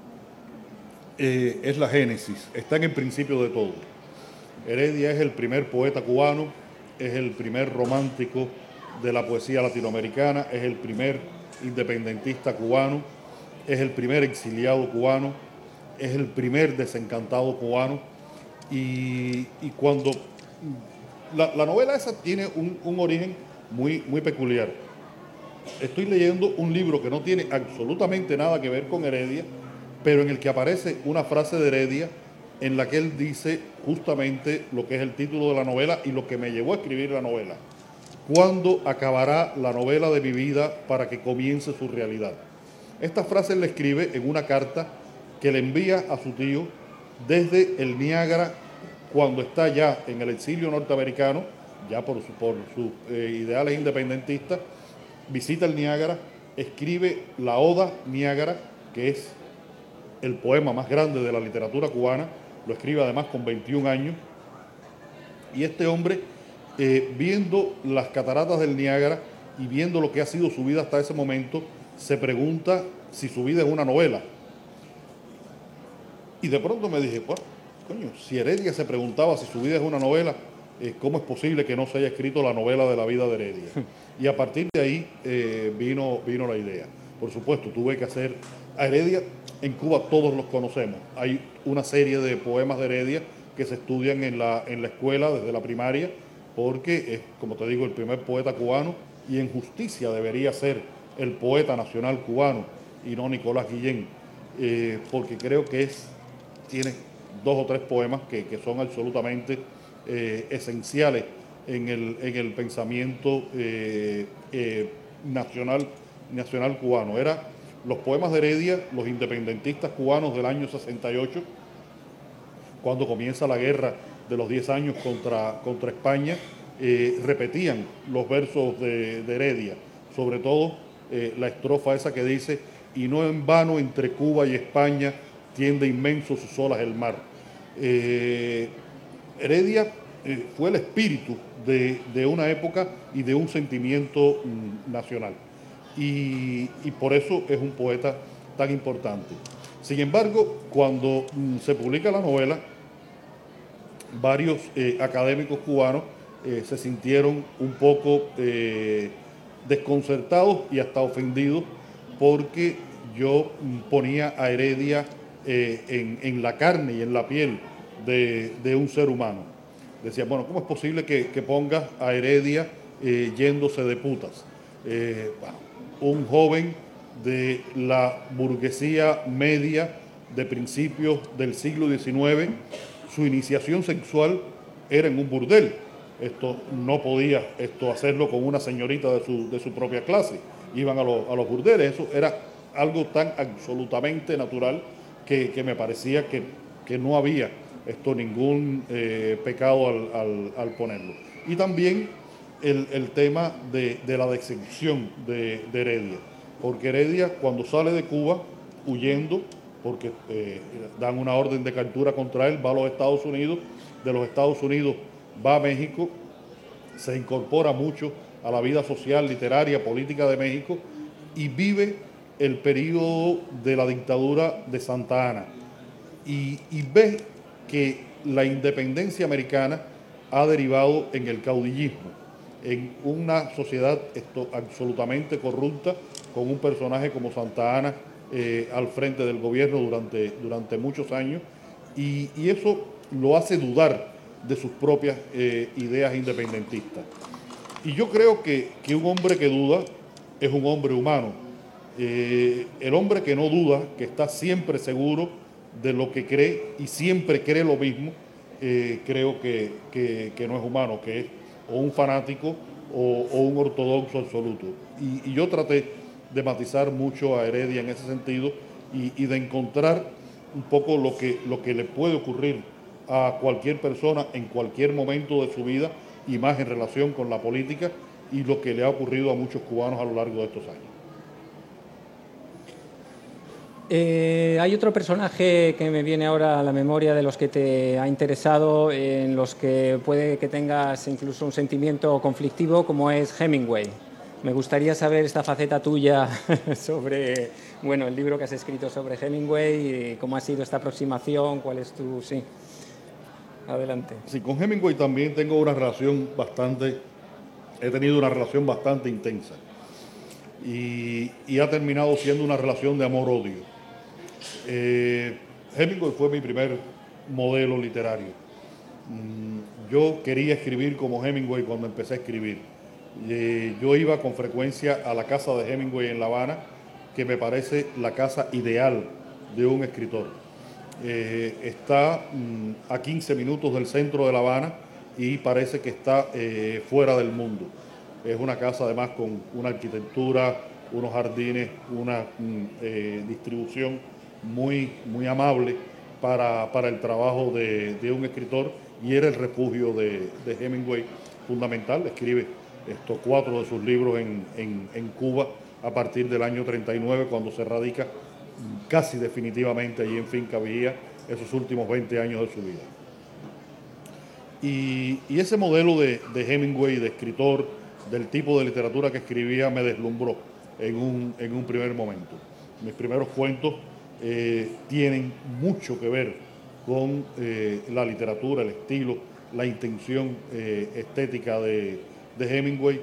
es la génesis, está en el principio de todo. Heredia es el primer poeta cubano, es el primer romántico de la poesía latinoamericana, es el primer independentista cubano, es el primer exiliado cubano, es el primer desencantado cubano. Y cuando la novela esa tiene un origen muy peculiar. Estoy leyendo un libro que no tiene absolutamente nada que ver con Heredia, pero en el que aparece una frase de Heredia en la que él dice justamente lo que es el título de la novela y lo que me llevó a escribir la novela. ¿Cuándo acabará la novela de mi vida para que comience su realidad? Esta frase la escribe en una carta que le envía a su tío desde el Niágara cuando está ya en el exilio norteamericano, ya por sus ideales independentistas. Visita el Niágara, escribe la Oda Niágara, que es el poema más grande de la literatura cubana, lo escribe además con 21 años, y este hombre, viendo las cataratas del Niágara y viendo lo que ha sido su vida hasta ese momento, se pregunta si su vida es una novela. Y de pronto me dije, bueno, coño, si Heredia se preguntaba si su vida es una novela, ¿cómo es posible que no se haya escrito la novela de la vida de Heredia? Y a partir de ahí vino la idea. Por supuesto, tuve que hacer a Heredia. En Cuba todos los conocemos. Hay una serie de poemas de Heredia que se estudian en la escuela desde la primaria porque es, como te digo, el primer poeta cubano y en justicia debería ser el poeta nacional cubano y no Nicolás Guillén, porque creo que tiene 2 o 3 poemas que son absolutamente esenciales en el pensamiento nacional cubano. Eran los poemas de Heredia, los independentistas cubanos del año 68, cuando comienza la guerra de los 10 años contra España, repetían los versos de Heredia, sobre todo la estrofa esa que dice: y no en vano entre Cuba y España tiende inmenso sus olas el mar. Heredia fue el espíritu de una época y de un sentimiento nacional. Y por eso es un poeta tan importante. Sin embargo, cuando se publica la novela, varios académicos cubanos se sintieron un poco desconcertados y hasta ofendidos porque yo ponía a Heredia en la carne y en la piel de un ser humano. Decía, bueno, ¿cómo es posible que pongas a Heredia yéndose de putas? Bueno, un joven de la burguesía media de principios del siglo XIX, su iniciación sexual era en un burdel. Esto no podía hacerlo con una señorita de su propia clase. Iban a los burdeles. Eso era algo tan absolutamente natural que me parecía que no había ningún pecado al ponerlo. Y también el tema de la deserción de Heredia. Porque Heredia, cuando sale de Cuba, huyendo, porque dan una orden de captura contra él, va a los Estados Unidos, de los Estados Unidos va a México, se incorpora mucho a la vida social, literaria, política de México y vive el periodo de la dictadura de Santa Anna y ve que la independencia americana ha derivado en el caudillismo, en una sociedad absolutamente corrupta, con un personaje como Santa Anna al frente del gobierno durante muchos años, y eso lo hace dudar de sus propias ideas independentistas. Y yo creo que un hombre que duda es un hombre humano. El hombre que no duda, que está siempre seguro de lo que cree y siempre cree lo mismo, creo que no es humano, que es o un fanático o un ortodoxo absoluto. Y yo traté de matizar mucho a Heredia en ese sentido y de encontrar un poco lo que le puede ocurrir a cualquier persona en cualquier momento de su vida, y más en relación con la política, y lo que le ha ocurrido a muchos cubanos a lo largo de estos años. Hay otro personaje que me viene ahora a la memoria de los que te ha interesado, en los que puede que tengas incluso un sentimiento conflictivo, como es Hemingway. Me gustaría saber esta faceta tuya sobre, bueno, el libro que has escrito sobre Hemingway, y cómo ha sido esta aproximación, cuál es tu... Sí, adelante. Sí, con Hemingway también he tenido una relación bastante intensa, y ha terminado siendo una relación de amor-odio. Hemingway fue mi primer modelo literario. Yo quería escribir como Hemingway cuando empecé a escribir. Yo iba con frecuencia a la casa de Hemingway en La Habana, que me parece la casa ideal de un escritor. Está a 15 minutos del centro de La Habana y parece que está fuera del mundo. Es una casa además con una arquitectura, unos jardines, una distribución muy muy para el trabajo de un escritor, y era el refugio de Hemingway fundamental. Escribe 4 de sus libros en Cuba a partir del año 39, cuando se radica casi definitivamente allí en Finca Vigía, esos últimos 20 años de su vida. Y ese modelo de Hemingway, de escritor, del tipo de literatura que escribía, me deslumbró en un primer momento. Mis primeros cuentos tienen mucho que ver con la literatura, el estilo, la intención estética de Hemingway,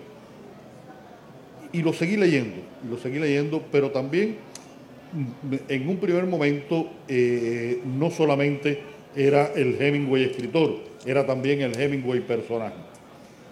y lo seguí leyendo, pero también en un primer momento no solamente era el Hemingway escritor, era también el Hemingway personaje.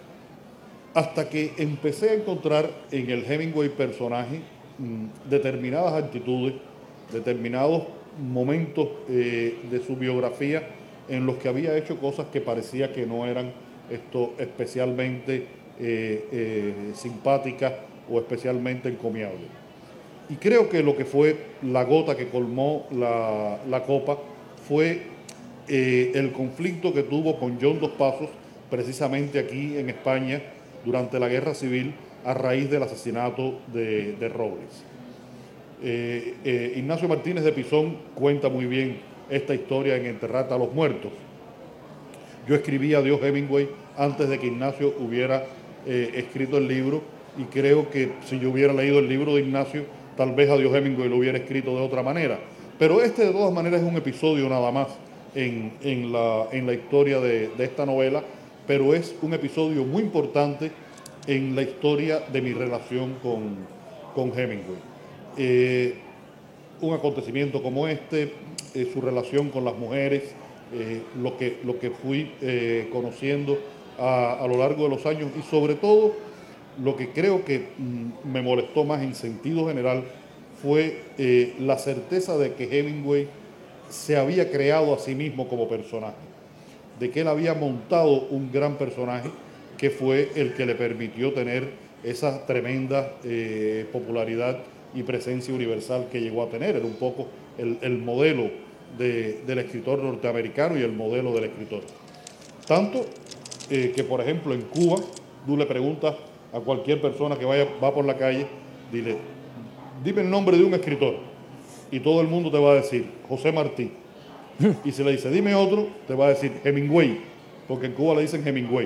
hasta que empecé a encontrar en el Hemingway personaje determinadas actitudes, determinados momentos de su biografía en los que había hecho cosas que parecía que no eran especialmente simpáticas o especialmente encomiables. Y creo que lo que fue la gota que colmó la copa fue el conflicto que tuvo con John Dos Passos, precisamente aquí en España, durante la Guerra Civil, a raíz del asesinato de Robles. Ignacio Martínez de Pisón cuenta muy bien esta historia en Enterrarte a los Muertos. Yo escribí Adiós Hemingway antes de que Ignacio hubiera escrito el libro, y creo que si yo hubiera leído el libro de Ignacio, tal vez Adiós Hemingway lo hubiera escrito de otra manera. Pero de todas maneras es un episodio nada más en la historia de esta novela, pero es un episodio muy importante en la historia de mi relación con Hemingway. Un acontecimiento como su relación con las mujeres, lo que fui conociendo a lo largo de los años, y sobre todo lo que creo que me molestó más en sentido general fue la certeza de que Hemingway se había creado a sí mismo como personaje, de que él había montado un gran personaje que fue el que le permitió tener esa tremenda popularidad y presencia universal que llegó a tener. Era un poco el modelo del escritor norteamericano y el modelo del escritor. Tanto que, por ejemplo, en Cuba, tú le preguntas a cualquier persona que va por la calle, dime el nombre de un escritor, y todo el mundo te va a decir José Martí. Y si le dice, dime otro, te va a decir Hemingway, porque en Cuba le dicen Hemingway.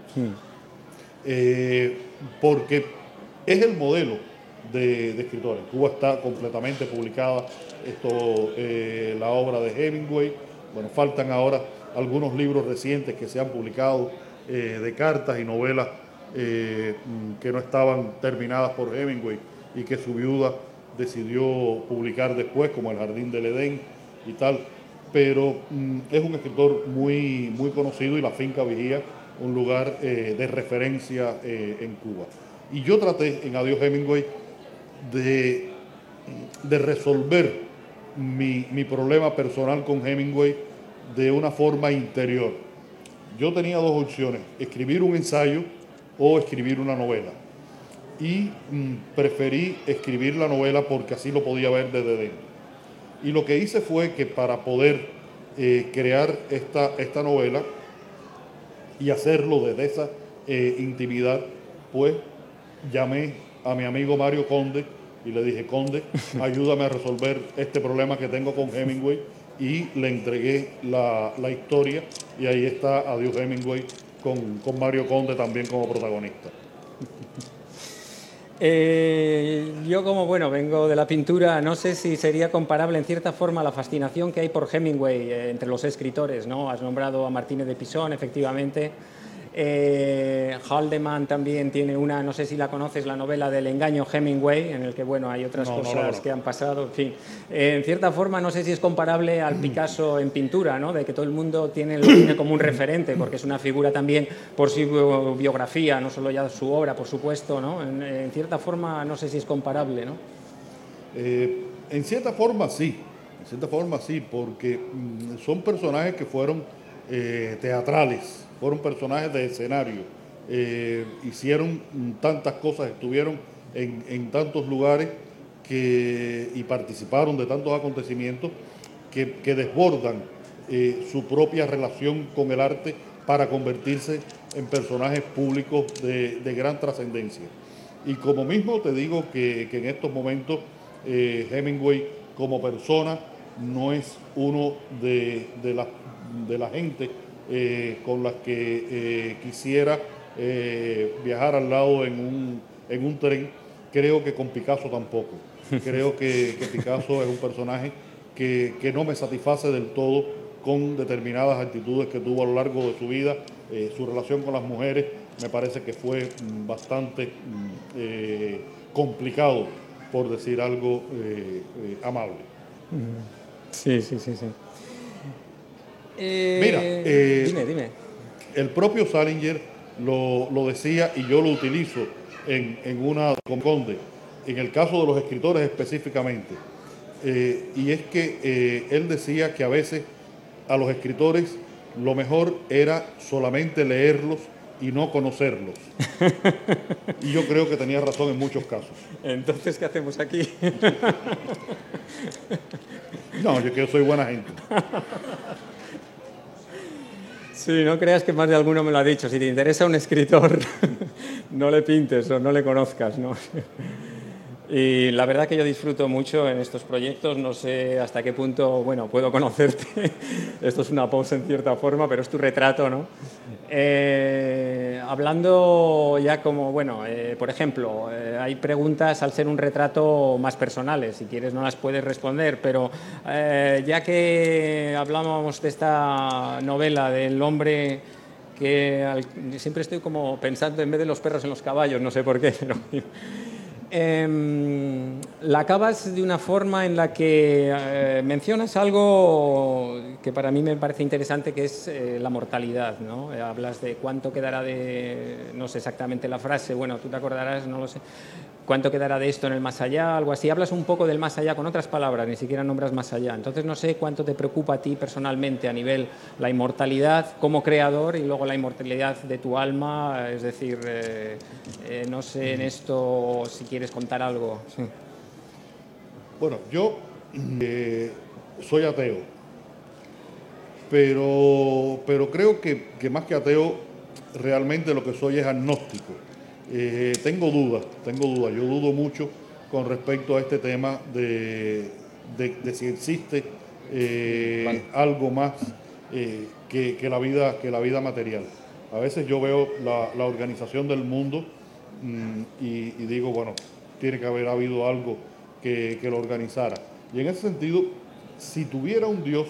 Porque es el modelo de escritor. En Cuba está completamente publicada la obra de Hemingway. Bueno, faltan ahora algunos libros recientes que se han publicado de cartas y novelas que no estaban terminadas por Hemingway y que su viuda decidió publicar después, como El Jardín del Edén y tal. Pero es un escritor muy, muy conocido, y La Finca Vigía, un lugar de referencia en Cuba. Y yo traté en Adiós Hemingway de resolver mi problema personal con Hemingway de una forma interior. Yo tenía dos opciones: escribir un ensayo o escribir una novela. Y preferí escribir la novela porque así lo podía ver desde dentro. Y lo que hice fue que, para poder crear esta novela y hacerlo desde esa intimidad, pues llamé a mi amigo Mario Conde y le dije: Conde, ayúdame a resolver este problema que tengo con Hemingway. Y le entregué la historia, y ahí está Adiós Hemingway con Mario Conde también como protagonista. Yo, como vengo de la pintura, no sé si sería comparable en cierta forma la fascinación que hay por Hemingway entre los escritores, ¿no? Has nombrado a Martínez de Pisón, efectivamente. Haldeman también tiene una, no sé si la conoces, la novela del engaño Hemingway, en el que hay otras cosas que han pasado. En fin, en cierta forma no sé si es comparable al Picasso en pintura, ¿no? De que todo el mundo lo tiene como un referente, porque es una figura también por su biografía, no solo ya su obra, por supuesto, ¿no? En cierta forma no sé si es comparable, ¿no? En cierta forma sí, porque son personajes que fueron teatrales, fueron personajes de escenario, hicieron tantas cosas, estuvieron en tantos lugares y participaron de tantos acontecimientos que desbordan su propia relación con el arte para convertirse en personajes públicos de gran trascendencia. Y como mismo te digo que en estos momentos Hemingway como persona no es uno de la gente con las que quisiera viajar al lado en un tren. Creo que con Picasso tampoco. Creo que Picasso es un personaje que no me satisface del todo con determinadas actitudes que tuvo a lo largo de su vida. Su relación con las mujeres me parece que fue bastante complicado, por decir algo amable. Sí. Mira, dime. El propio Salinger lo decía y yo lo utilizo en una con Conde, en el caso de los escritores específicamente. Y es que él decía que a veces a los escritores lo mejor era solamente leerlos y no conocerlos. Y yo creo que tenía razón en muchos casos. Entonces, ¿qué hacemos aquí? No, yo soy buena gente. Sí, no creas que más de alguno me lo ha dicho. Si te interesa un escritor, no le pintes o no le conozcas, ¿no? Y la verdad que yo disfruto mucho en estos proyectos, no sé hasta qué punto, bueno, puedo conocerte, esto es una pose en cierta forma, pero es tu retrato, ¿no? Hablando ya como, bueno, por ejemplo, hay preguntas al ser un retrato más personales, si quieres no las puedes responder, pero ya que hablábamos de esta novela del hombre que siempre estoy como pensando en vez de los perros en los caballos, no sé por qué, pero... la acabas de una forma en la que mencionas algo que para mí me parece interesante, que es la mortalidad, ¿no? Hablas de cuánto quedará de, no sé exactamente la frase, bueno, tú te acordarás, no lo sé, cuánto quedará de esto en el más allá, algo así. Hablas un poco del más allá con otras palabras, ni siquiera nombras más allá. Entonces no sé cuánto te preocupa a ti personalmente a nivel la inmortalidad como creador y luego la inmortalidad de tu alma, es decir, no sé en esto si quieres contar algo. Sí. Bueno, yo soy ateo, pero creo que más que ateo, realmente lo que soy es agnóstico. Tengo dudas. Yo dudo mucho con respecto a este tema de si existe algo más que la vida material. A veces yo veo la organización del mundo y digo, bueno, tiene que haber habido algo que lo organizara. Y en ese sentido, si tuviera un Dios,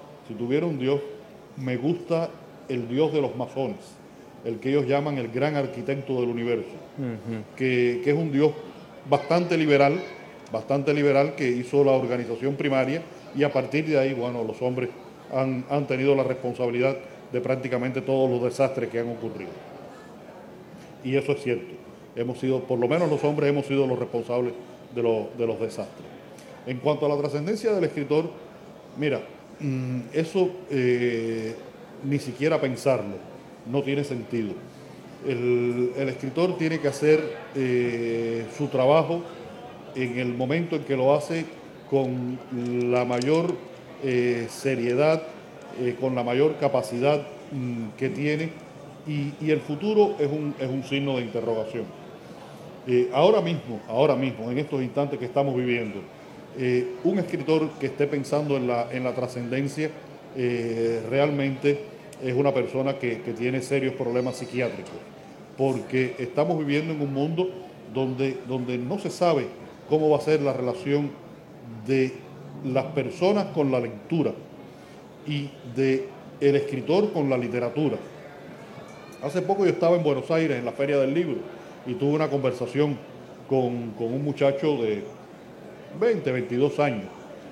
me gusta el Dios de los masones, el que ellos llaman el gran arquitecto del universo, que es un Dios bastante liberal que hizo la organización primaria, y a partir de ahí, bueno, los hombres han tenido la responsabilidad de prácticamente todos los desastres que han ocurrido. Y eso es cierto. Hemos sido, por lo menos los hombres, hemos sido los responsables de los desastres. En cuanto a la trascendencia del escritor, mira, eso ni siquiera pensarlo, no tiene sentido. El escritor tiene que hacer su trabajo en el momento en que lo hace con la mayor seriedad, con la mayor capacidad que tiene, y el futuro es un signo de interrogación. Ahora mismo, en estos instantes que estamos viviendo, un escritor que esté pensando en la trascendencia realmente es una persona que tiene serios problemas psiquiátricos, porque estamos viviendo en un mundo donde no se sabe cómo va a ser la relación de las personas con la lectura y del escritor con la literatura. Hace poco yo estaba en Buenos Aires en la Feria del Libro y tuve una conversación con un muchacho de 20, 22 años,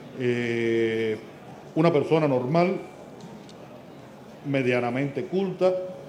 una persona normal, medianamente culta,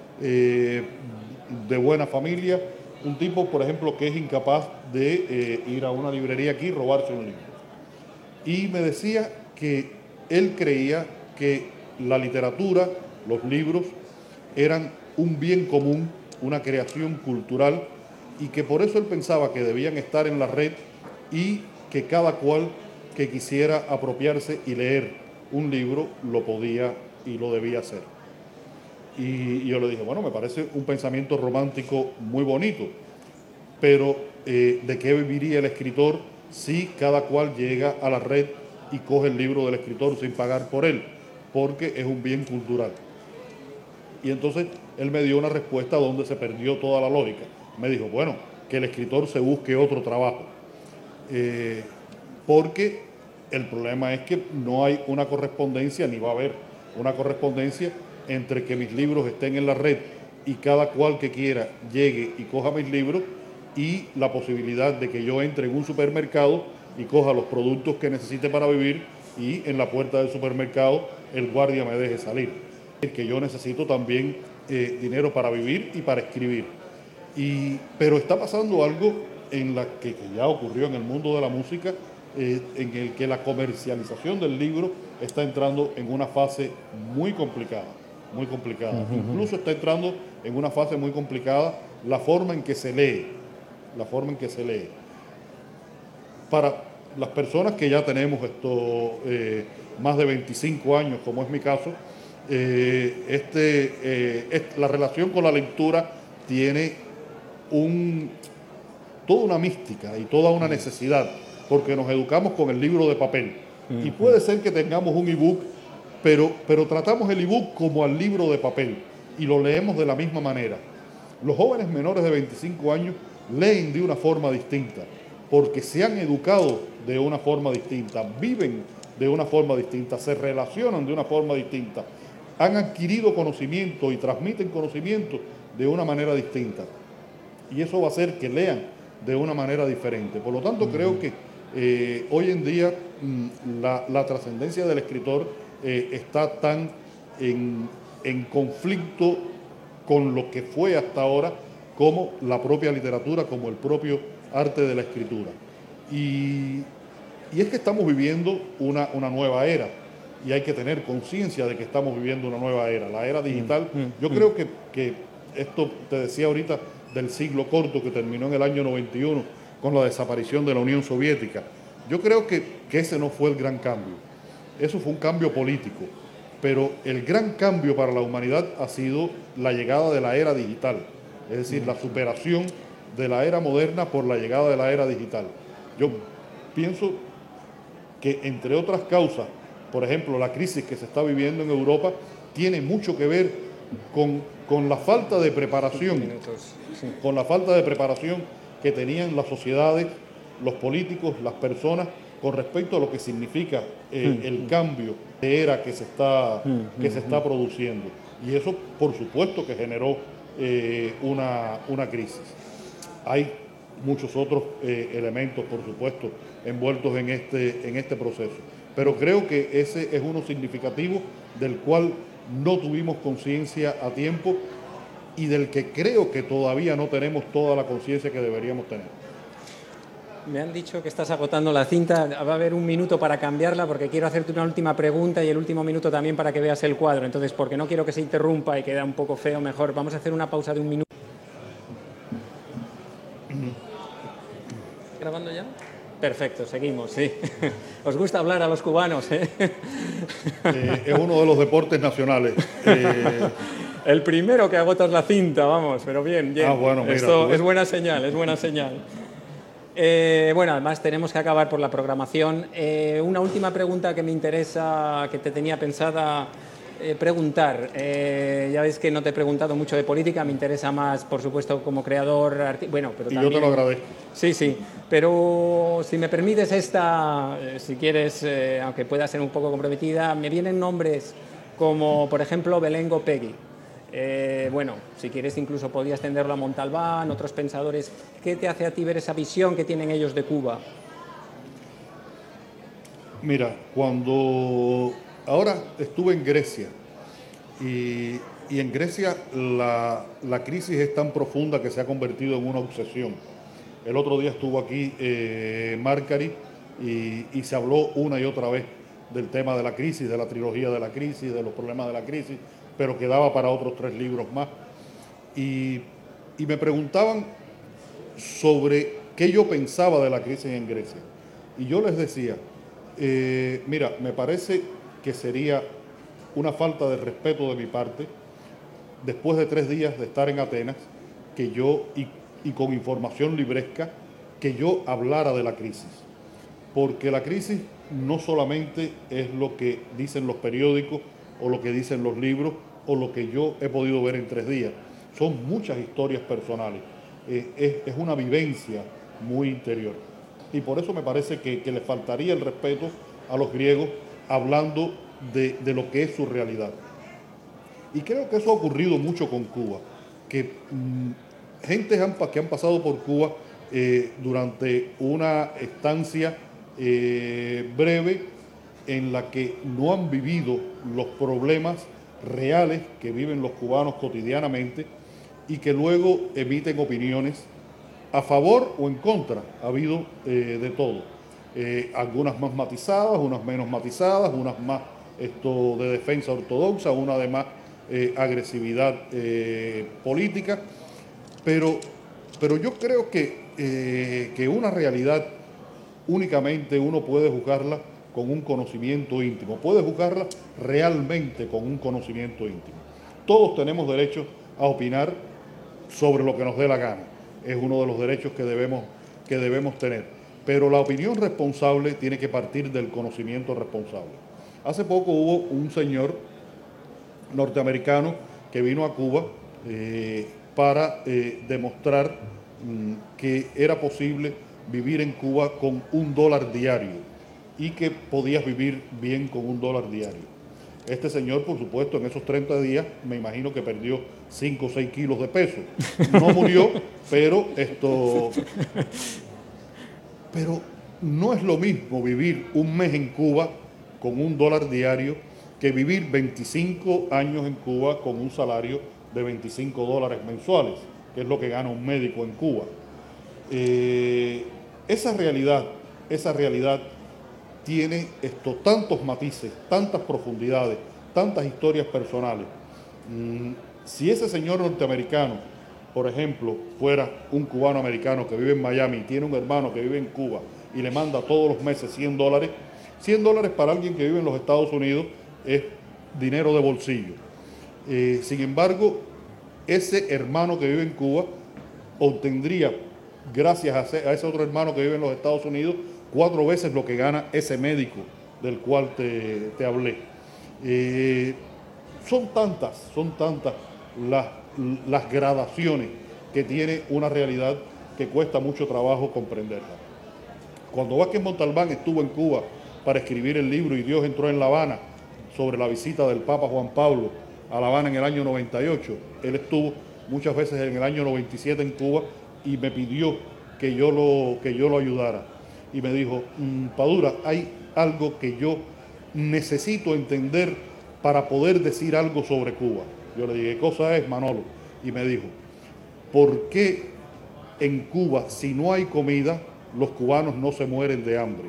de buena familia, un tipo, por ejemplo, que es incapaz de ir a una librería aquí y robarse un libro. Y me decía que él creía que la literatura, los libros, eran un bien común, una creación cultural, y que por eso él pensaba que debían estar en la red y que cada cual que quisiera apropiarse y leer un libro lo podía y lo debía hacer. Y yo le dije, bueno, me parece un pensamiento romántico muy bonito, pero ¿de qué viviría el escritor si cada cual llega a la red y coge el libro del escritor sin pagar por él? Porque es un bien cultural. Y entonces él me dio una respuesta donde se perdió toda la lógica. Me dijo, bueno, que el escritor se busque otro trabajo. Porque el problema es que no hay una correspondencia, ni va a haber una correspondencia entre que mis libros estén en la red y cada cual que quiera llegue y coja mis libros, y la posibilidad de que yo entre en un supermercado y coja los productos que necesite para vivir y en la puerta del supermercado el guardia me deje salir. Que yo necesito también dinero para vivir y para escribir. Pero está pasando algo que ya ocurrió en el mundo de la música, en el que la comercialización del libro está entrando en una fase muy complicada, muy complicada. Incluso está entrando en una fase muy complicada la forma en que se lee, Para las personas que ya tenemos más de 25 años, como es mi caso, la relación con la lectura tiene toda una mística y toda una necesidad, porque nos educamos con el libro de papel. Y puede ser que tengamos un ebook, pero tratamos el ebook como al libro de papel y lo leemos de la misma manera. Los jóvenes menores de 25 años leen de una forma distinta, porque se han educado de una forma distinta, viven de una forma distinta, se relacionan de una forma distinta, han adquirido conocimiento y transmiten conocimiento de una manera distinta. Y eso va a hacer que lean de una manera diferente. Por lo tanto, creo que hoy en día la trascendencia del escritor está tan en conflicto con lo que fue hasta ahora como la propia literatura, como el propio arte de la escritura. Y es que estamos viviendo una nueva era y hay que tener conciencia de que estamos viviendo una nueva era, la era digital. Yo creo que esto, te decía ahorita, del siglo corto que terminó en el año 91 con la desaparición de la Unión Soviética. Yo creo que ese no fue el gran cambio. Eso fue un cambio político. Pero el gran cambio para la humanidad ha sido la llegada de la era digital. Es decir, la superación de la era moderna por la llegada de la era digital. Yo pienso que, entre otras causas, por ejemplo, la crisis que se está viviendo en Europa tiene mucho que ver con la falta de preparación, con la falta de preparación que tenían las sociedades, los políticos, las personas, con respecto a lo que significa el cambio de era que se está produciendo. Y eso, por supuesto, que generó una crisis. Hay muchos otros elementos, por supuesto, envueltos en este proceso. Pero creo que ese es uno significativo del cual no tuvimos conciencia a tiempo y del que creo que todavía no tenemos toda la conciencia que deberíamos tener. Me han dicho que estás agotando la cinta. Va a haber un minuto para cambiarla porque quiero hacerte una última pregunta y el último minuto también para que veas el cuadro. Entonces, porque no quiero que se interrumpa y queda un poco feo, mejor vamos a hacer una pausa de un minuto. ¿Grabando ya? Perfecto, seguimos, sí. ¿Os gusta hablar a los cubanos? Es uno de los deportes nacionales. El primero que agotas la cinta, vamos, pero bien, bien. Bueno, mira, esto es buena señal, es buena señal. Bueno, además tenemos que acabar por la programación. Una última pregunta que me interesa, que te tenía pensada preguntar. Ya ves que no te he preguntado mucho de política, me interesa más, por supuesto, como creador. Bueno, pero también, yo te lo agradezco. Sí, pero si me permites esta, si quieres, aunque pueda ser un poco comprometida, me vienen nombres como, por ejemplo, Belén Gopegui. Bueno, si quieres incluso podías tenderlo a Montalbán, otros pensadores. ¿Qué te hace a ti ver esa visión que tienen ellos de Cuba? Mira, ahora estuve en Grecia y en Grecia la crisis es tan profunda que se ha convertido en una obsesión. El otro día estuvo aquí Marcari y se habló una y otra vez del tema de la crisis, de la trilogía de la crisis, de los problemas de la crisis, pero quedaba para otros 3 libros más. Y me preguntaban sobre qué yo pensaba de la crisis en Grecia. Y yo les decía, mira, me parece que sería una falta de respeto de mi parte, después de 3 días de estar en Atenas, que yo, y con información libresca, que yo hablara de la crisis. Porque la crisis no solamente es lo que dicen los periódicos o lo que dicen los libros o lo que yo he podido ver en 3 días. Son muchas historias personales. Es una vivencia muy interior. Y por eso me parece que le faltaría el respeto a los griegos hablando de lo que es su realidad. Y creo que eso ha ocurrido mucho con Cuba, que gente que han pasado por Cuba durante una estancia breve en la que no han vivido los problemas reales que viven los cubanos cotidianamente y que luego emiten opiniones a favor o en contra. Ha habido de todo. Algunas más matizadas, unas menos matizadas, unas más de defensa ortodoxa, una de más agresividad política, pero yo creo que una realidad únicamente uno puede juzgarla con un conocimiento íntimo, puede juzgarla realmente con un conocimiento íntimo. Todos tenemos derecho a opinar sobre lo que nos dé la gana, es uno de los derechos que debemos tener, pero la opinión responsable tiene que partir del conocimiento responsable. Hace poco hubo un señor norteamericano que vino a Cuba para demostrar que era posible vivir en Cuba con $1 diario y que podías vivir bien con $1 diario. Este señor, por supuesto, en esos 30 días, me imagino que perdió 5 o 6 kilos de peso. No murió, pero no es lo mismo vivir un mes en Cuba con $1 diario que vivir 25 años en Cuba con un salario de $25 mensuales, que es lo que gana un médico en Cuba. Esa realidad tiene tantos matices, tantas profundidades, tantas historias personales. Si ese señor norteamericano, por ejemplo, fuera un cubano americano que vive en Miami y tiene un hermano que vive en Cuba y le manda todos los meses $100, $100 para alguien que vive en los Estados Unidos es dinero de bolsillo. Sin embargo, ese hermano que vive en Cuba obtendría, gracias a ese otro hermano que vive en los Estados Unidos, 4 veces lo que gana ese médico del cual te hablé. Son tantas las gradaciones que tiene una realidad que cuesta mucho trabajo comprenderla. Cuando Vázquez Montalbán estuvo en Cuba para escribir el libro Y Dios entró en La Habana, sobre la visita del Papa Juan Pablo a La Habana en el año 98, él estuvo muchas veces en el año 97 en Cuba y me pidió que yo lo ayudara. Y me dijo, Padura, hay algo que yo necesito entender para poder decir algo sobre Cuba. Yo le dije, ¿qué cosa es, Manolo? Y me dijo, ¿por qué en Cuba, si no hay comida, los cubanos no se mueren de hambre?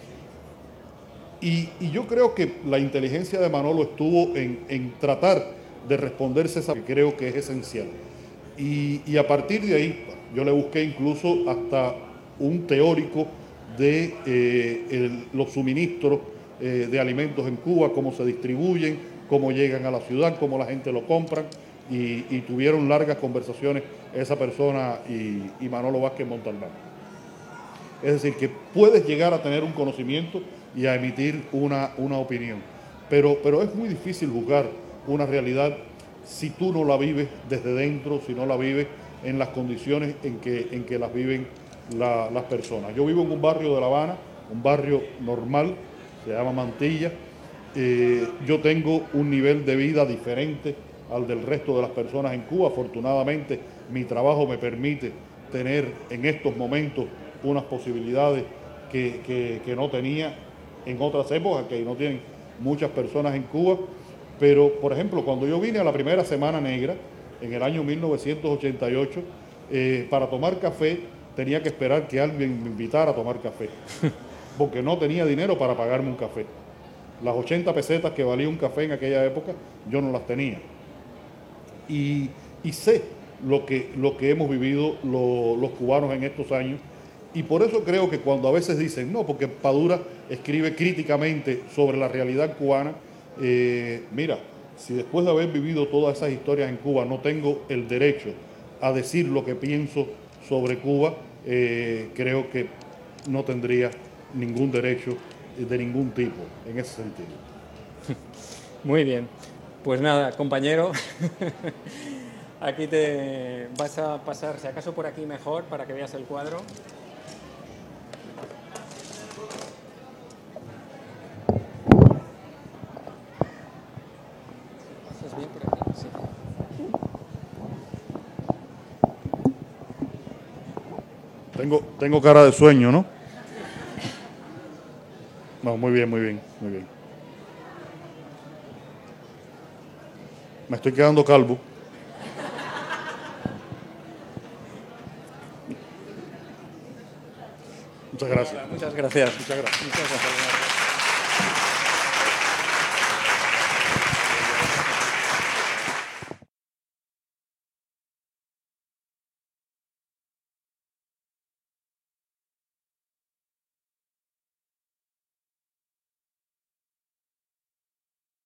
Y yo creo que la inteligencia de Manolo estuvo en tratar de responderse esa que creo que es esencial. Y a partir de ahí, yo le busqué incluso hasta un teórico de los suministros de alimentos en Cuba, cómo se distribuyen, cómo llegan a la ciudad, cómo la gente lo compra, y tuvieron largas conversaciones esa persona y Manolo Vázquez Montalbán. Es decir, que puedes llegar a tener un conocimiento y a emitir una opinión, pero es muy difícil juzgar una realidad si tú no la vives desde dentro, si no la vives en las condiciones en que las viven las personas. Yo vivo en un barrio de La Habana, un barrio normal, se llama Mantilla. Yo tengo un nivel de vida diferente al del resto de las personas en Cuba. Afortunadamente, mi trabajo me permite tener en estos momentos unas posibilidades que no tenía en otras épocas, que no tienen muchas personas en Cuba. Pero, por ejemplo, cuando yo vine a la primera Semana Negra, en el año 1988, para tomar café tenía que esperar que alguien me invitara a tomar café, porque no tenía dinero para pagarme un café. Las 80 pesetas que valía un café en aquella época, yo no las tenía. Y sé lo que hemos vivido los cubanos en estos años, y por eso creo que cuando a veces dicen, no, porque Padura escribe críticamente sobre la realidad cubana, mira, si después de haber vivido todas esas historias en Cuba no tengo el derecho a decir lo que pienso sobre Cuba, creo que no tendría ningún derecho de ningún tipo en ese sentido. Muy bien, pues nada, compañero, aquí te vas a pasar, si acaso por aquí mejor, para que veas el cuadro. ¿Estás bien por aquí? Sí. Tengo cara de sueño, ¿no? No, muy bien, muy bien, muy bien. Me estoy quedando calvo. Muchas gracias. Muchas gracias. Muchas gracias. Muchas gracias.